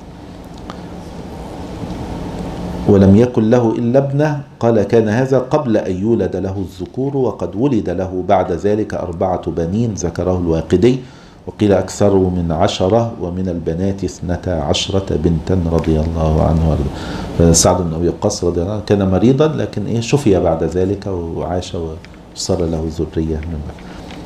ولم يكن له إلا ابنة. قال كان هذا قبل أن يولد له الذكور، وقد ولد له بعد ذلك 4 بنين ذكره الواقدي، وقيل أكثر من 10، ومن البنات 12 بنتا رضي الله عنه. سعد بن أبي وقاص رضي الله عنه كان مريضا لكن شفي بعد ذلك وعاش وصار له ذرية من بعد.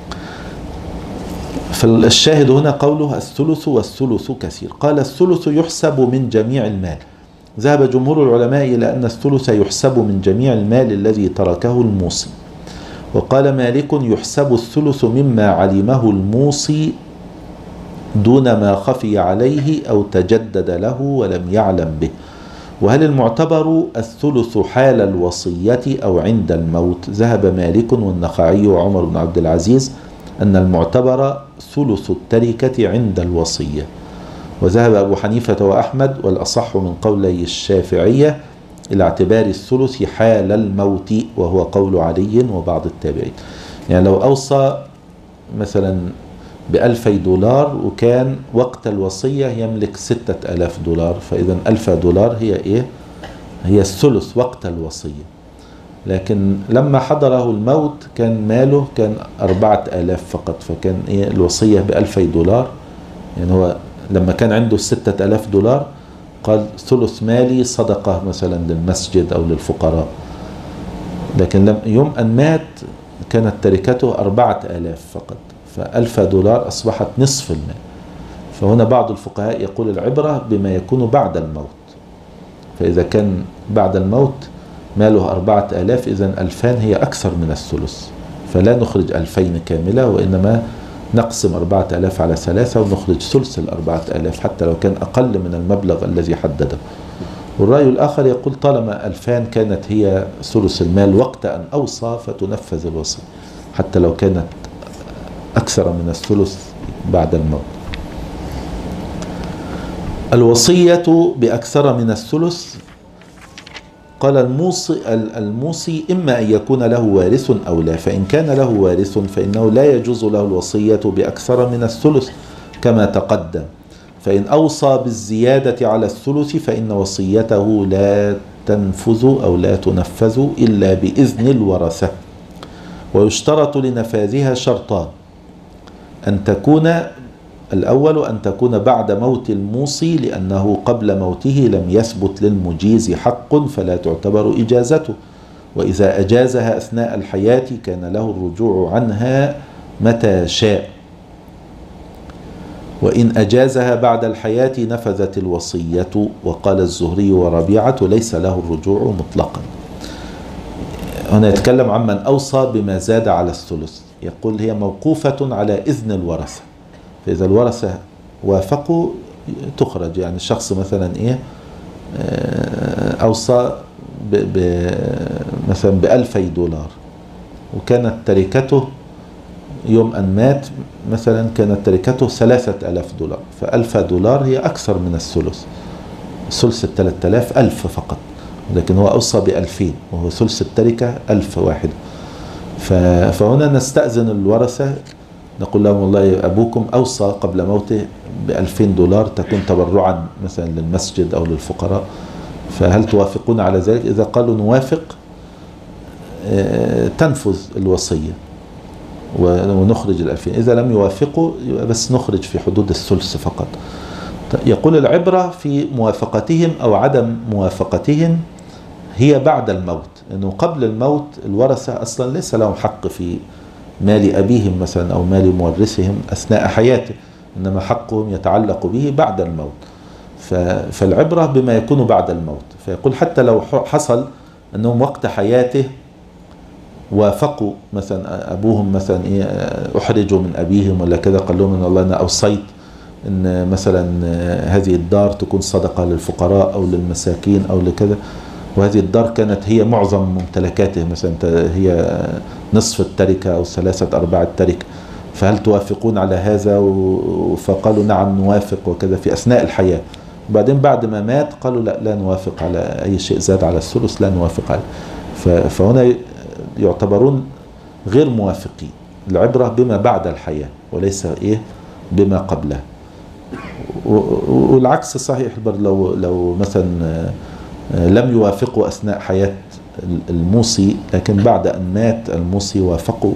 فالشاهد هنا قوله الثلث والثلث كثير. قال الثلث يحسب من جميع المال. ذهب جمهور العلماء إلى أن الثلث يحسب من جميع المال الذي تركه الموصي. وقال مالك يحسب الثلث مما علمه الموصي دون ما خفي عليه أو تجدد له ولم يعلم به. وهل المعتبر الثلث حال الوصية أو عند الموت؟ ذهب مالك والنخعي وعمر بن عبد العزيز أن المعتبر ثلث التركة عند الوصية. وذهب أبو حنيفة وأحمد والأصح من قولي الشافعية إلى اعتبار الثلث حال الموت، وهو قول علي وبعض التابعين. يعني لو أوصى مثلا ب$2000 وكان وقت الوصية يملك $6000، فإذا $1000 هي الثلث وقت الوصية. لكن لما حضره الموت كان ماله كان 4000 فقط، فكان الوصية ب$2000. يعني هو لما كان عنده $6000 قال ثلث مالي صدقة مثلا للمسجد أو للفقراء، لكن يوم أن مات كانت تركته 4000 فقط، $1000 أصبحت نصف المال. فهنا بعض الفقهاء يقول العبرة بما يكون بعد الموت، فإذا كان بعد الموت ماله 4000 إذن 2000 هي أكثر من الثلث، فلا نخرج 2000 كاملة، وإنما نقسم 4000 على 3 ونخرج ثلث 4000 حتى لو كان أقل من المبلغ الذي حدده. والرأي الآخر يقول طالما 2000 كانت هي ثلث المال وقت أن أوصى فتنفذ الوصية حتى لو كانت أكثر من الثلث بعد الموت. الوصية بأكثر من الثلث. قال الموصي إما أن يكون له وارث أو لا، فإن كان له وارث فإنه لا يجوز له الوصية بأكثر من الثلث كما تقدم، فإن أوصى بالزيادة على الثلث فإن وصيته لا تنفذ أو لا تنفذ إلا بإذن الورثة. ويشترط لنفاذها شرطان: أن تكون الأول أن تكون بعد موت الموصي، لأنه قبل موته لم يثبت للمجيز حق فلا تعتبر إجازته، وإذا أجازها أثناء الحياة كان له الرجوع عنها متى شاء، وإن أجازها بعد الحياة نفذت الوصية. وقال الزهري وربيعة: ليس له الرجوع مطلقا. هنا يتكلم عن من أوصى بما زاد على الثلث، يقول هي موقوفة على إذن الورثة، فإذا الورثة وافقوا تخرج. يعني الشخص مثلا أوصى مثلا ب$2000، وكانت تركته يوم أن مات مثلا كانت تركته $3000، $1000 هي أكثر من الثلث. ثلث 3000 1000 فقط، لكن هو أوصى ب2000 وهو ثلث التركة 1000 واحد. فهنا نستأذن الورثة، نقول لهم والله أبوكم أوصى قبل موته ب$2000 تكون تبرعا مثلا للمسجد أو للفقراء، فهل توافقون على ذلك؟ إذا قالوا نوافق تنفذ الوصية ونخرج ال2000. إذا لم يوافقوا يبقى بس نخرج في حدود الثلث فقط. يقول العبرة في موافقتهم أو عدم موافقتهم هي بعد الموت، لأنه قبل الموت الورثة أصلا ليس لهم حق في مال أبيهم مثلا أو مال مورثهم أثناء حياته، إنما حقهم يتعلق به بعد الموت. فالعبرة بما يكون بعد الموت. فيقول حتى لو حصل أنهم وقت حياته وافقوا، مثلا أبوهم مثلا أحرجوا من أبيهم ولا كذا، قال لهم إن الله أنا أوصيت إن مثلا هذه الدار تكون صدقة للفقراء أو للمساكين أو لكذا، وهذه الدار كانت هي معظم ممتلكاته، مثلا هي نصف التركة أو 3/4 التركة، فهل توافقون على هذا؟ فقالوا نعم نوافق وكذا في أثناء الحياة. وبعدين بعد ما مات قالوا لا نوافق على أي شيء زاد على الثلث، لا نوافق عليه. فهنا يعتبرون غير موافقين. العبرة بما بعد الحياة وليس بما قبلها. والعكس صحيح برضه، لو مثلا لم يوافقوا أثناء حياة الموصي لكن بعد أن مات الموصي وافقوا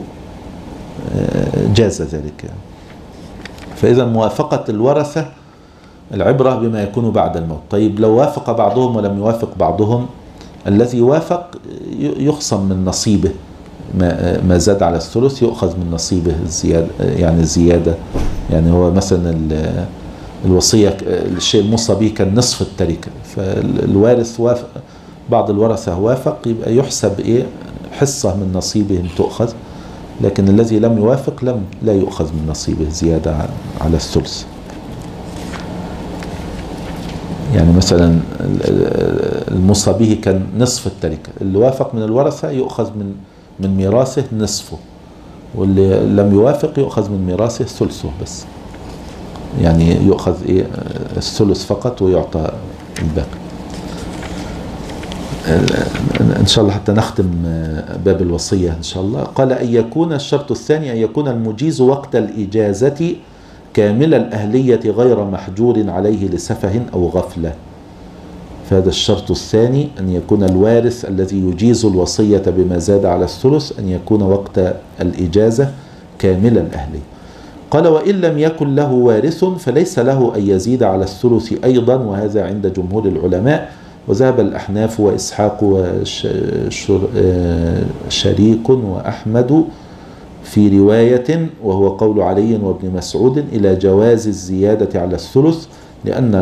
جاز ذلك. فإذا موافقة الورثة العبرة بما يكون بعد الموت. طيب لو وافق بعضهم ولم يوافق بعضهم، الذي وافق يخصم من نصيبه ما زاد على الثلث، يؤخذ من نصيبه الزيادة، يعني الزيادة. يعني هو مثلا الوصية الشيء الموصى به كان نصف التركة، فالوارث وافق، بعض الورثة وافق، يبقى يحسب حصة من نصيبهم تؤخذ، لكن الذي لم يوافق لا يؤخذ من نصيبه زيادة على الثلث. يعني مثلا الموصى به كان نصف التركة، اللي وافق من الورثة يؤخذ من ميراثه نصفه، واللي لم يوافق يؤخذ من ميراثه ثلثه بس، يعني يؤخذ الثلث فقط ويعطى الباقي. إن شاء الله حتى نختم باب الوصية إن شاء الله. قال أن يكون الشرط الثاني أن يكون المجيز وقت الإجازة كامل الأهلية غير محجور عليه لسفه أو غفلة. فهذا الشرط الثاني، أن يكون الوارث الذي يجيز الوصية بما زاد على الثلث أن يكون وقت الإجازة كامل الأهلية. قال وإن لم يكن له وارث فليس له أن يزيد على الثلث أيضا، وهذا عند جمهور العلماء. وذهب الأحناف وإسحاق وشريك وأحمد في رواية، وهو قول علي وابن مسعود، إلى جواز الزيادة على الثلث، لأن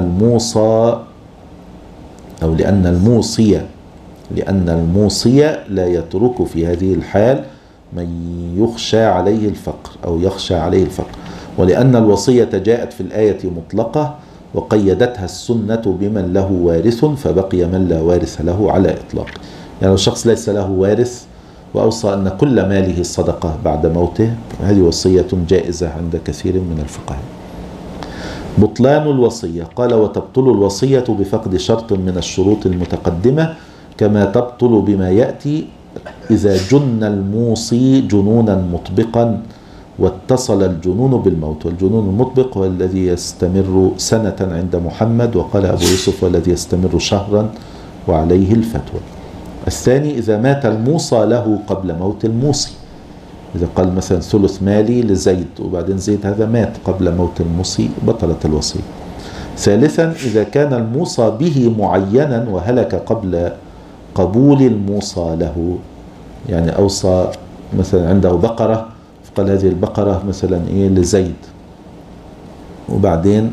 الموصي لا يترك في هذه الحال من يخشى عليه الفقر، ولأن الوصية جاءت في الآية مطلقة وقيدتها السنة بمن له وارث، فبقي من لا وارث له على إطلاق. يعني لو شخص ليس له وارث وأوصى أن كل ماله صدقة بعد موته، هذه وصية جائزة عند كثير من الفقهاء. بطلان الوصية. قال وتبطل الوصية بفقد شرط من الشروط المتقدمة، كما تبطل بما يأتي إذا جن الموصي جنونا مطبقا واتصل الجنون بالموت. والجنون المطبق هو الذي يستمر سنة عند محمد، وقال أبو يوسف والذي يستمر شهرا وعليه الفتوى. الثاني إذا مات الموصى له قبل موت الموصي، إذا قال مثلا ثلث مالي لزيد وبعدين زيد هذا مات قبل موت الموصي بطلت الوصية. ثالثا إذا كان الموصى به معينا وهلك قبل قبول الموصى له، يعني أوصى مثلا عنده بقرة فقال هذه البقرة مثلا إيه لزيد، وبعدين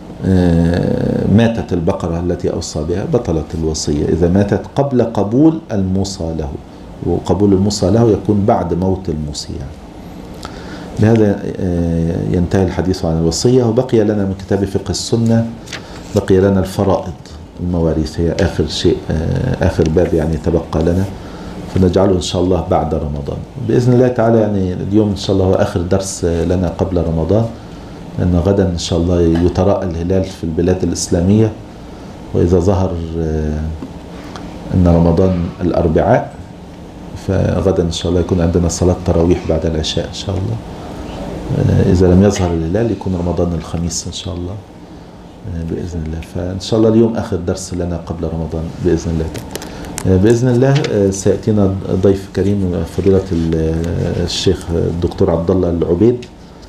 ماتت البقرة التي أوصى بها بطلت الوصية إذا ماتت قبل قبول الموصى له، وقبول الموصى له يكون بعد موت الموصي يعني. بهذا ينتهي الحديث عن الوصية. وبقي لنا من كتاب فقه السنة بقي لنا الفرائض المواريث، هي آخر شيء آخر باب يعني تبقى لنا، فنجعله إن شاء الله بعد رمضان بإذن الله تعالى. يعني اليوم إن شاء الله هو آخر درس لنا قبل رمضان، لأن غدا إن شاء الله يتراءى الهلال في البلاد الإسلامية، وإذا ظهر أن رمضان الأربعاء فغدا إن شاء الله يكون عندنا صلاة تراويح بعد العشاء إن شاء الله. إذا لم يظهر الهلال يكون رمضان الخميس إن شاء الله بإذن الله. فإن شاء الله اليوم آخر درس لنا قبل رمضان بإذن الله. بإذن الله سيأتينا ضيف كريم فضيلة الشيخ الدكتور عبد الله العبيد،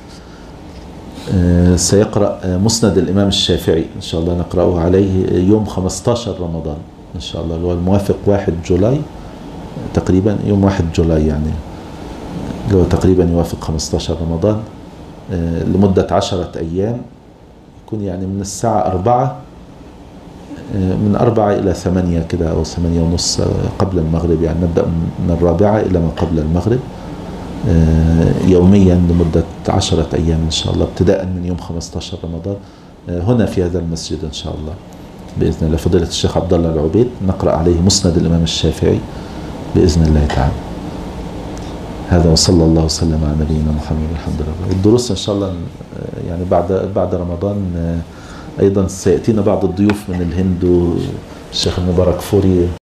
سيقرأ مسند الإمام الشافعي إن شاء الله، نقرأه عليه يوم 15 رمضان إن شاء الله، اللي هو الموافق 1 جولاي تقريبا، يوم 1 جولاي يعني اللي هو تقريبا يوافق 15 رمضان، لمدة 10 أيام، يكون يعني من الساعة 4 من 4 إلى 8 كده أو 8:30 قبل المغرب، يعني نبدأ من 4 إلى ما قبل المغرب يوميا لمدة 10 أيام إن شاء الله، ابتداء من يوم 15 رمضان هنا في هذا المسجد إن شاء الله بإذن الله. فضيلة الشيخ عبد الله العبيد نقرأ عليه مسند الإمام الشافعي بإذن الله تعالى. هذا وصلى الله وسلم على نبينا محمد الحمد لله. الدروس إن شاء الله يعني بعد رمضان أيضا سيأتينا بعض الضيوف من الهند، الشيخ المبارك فوري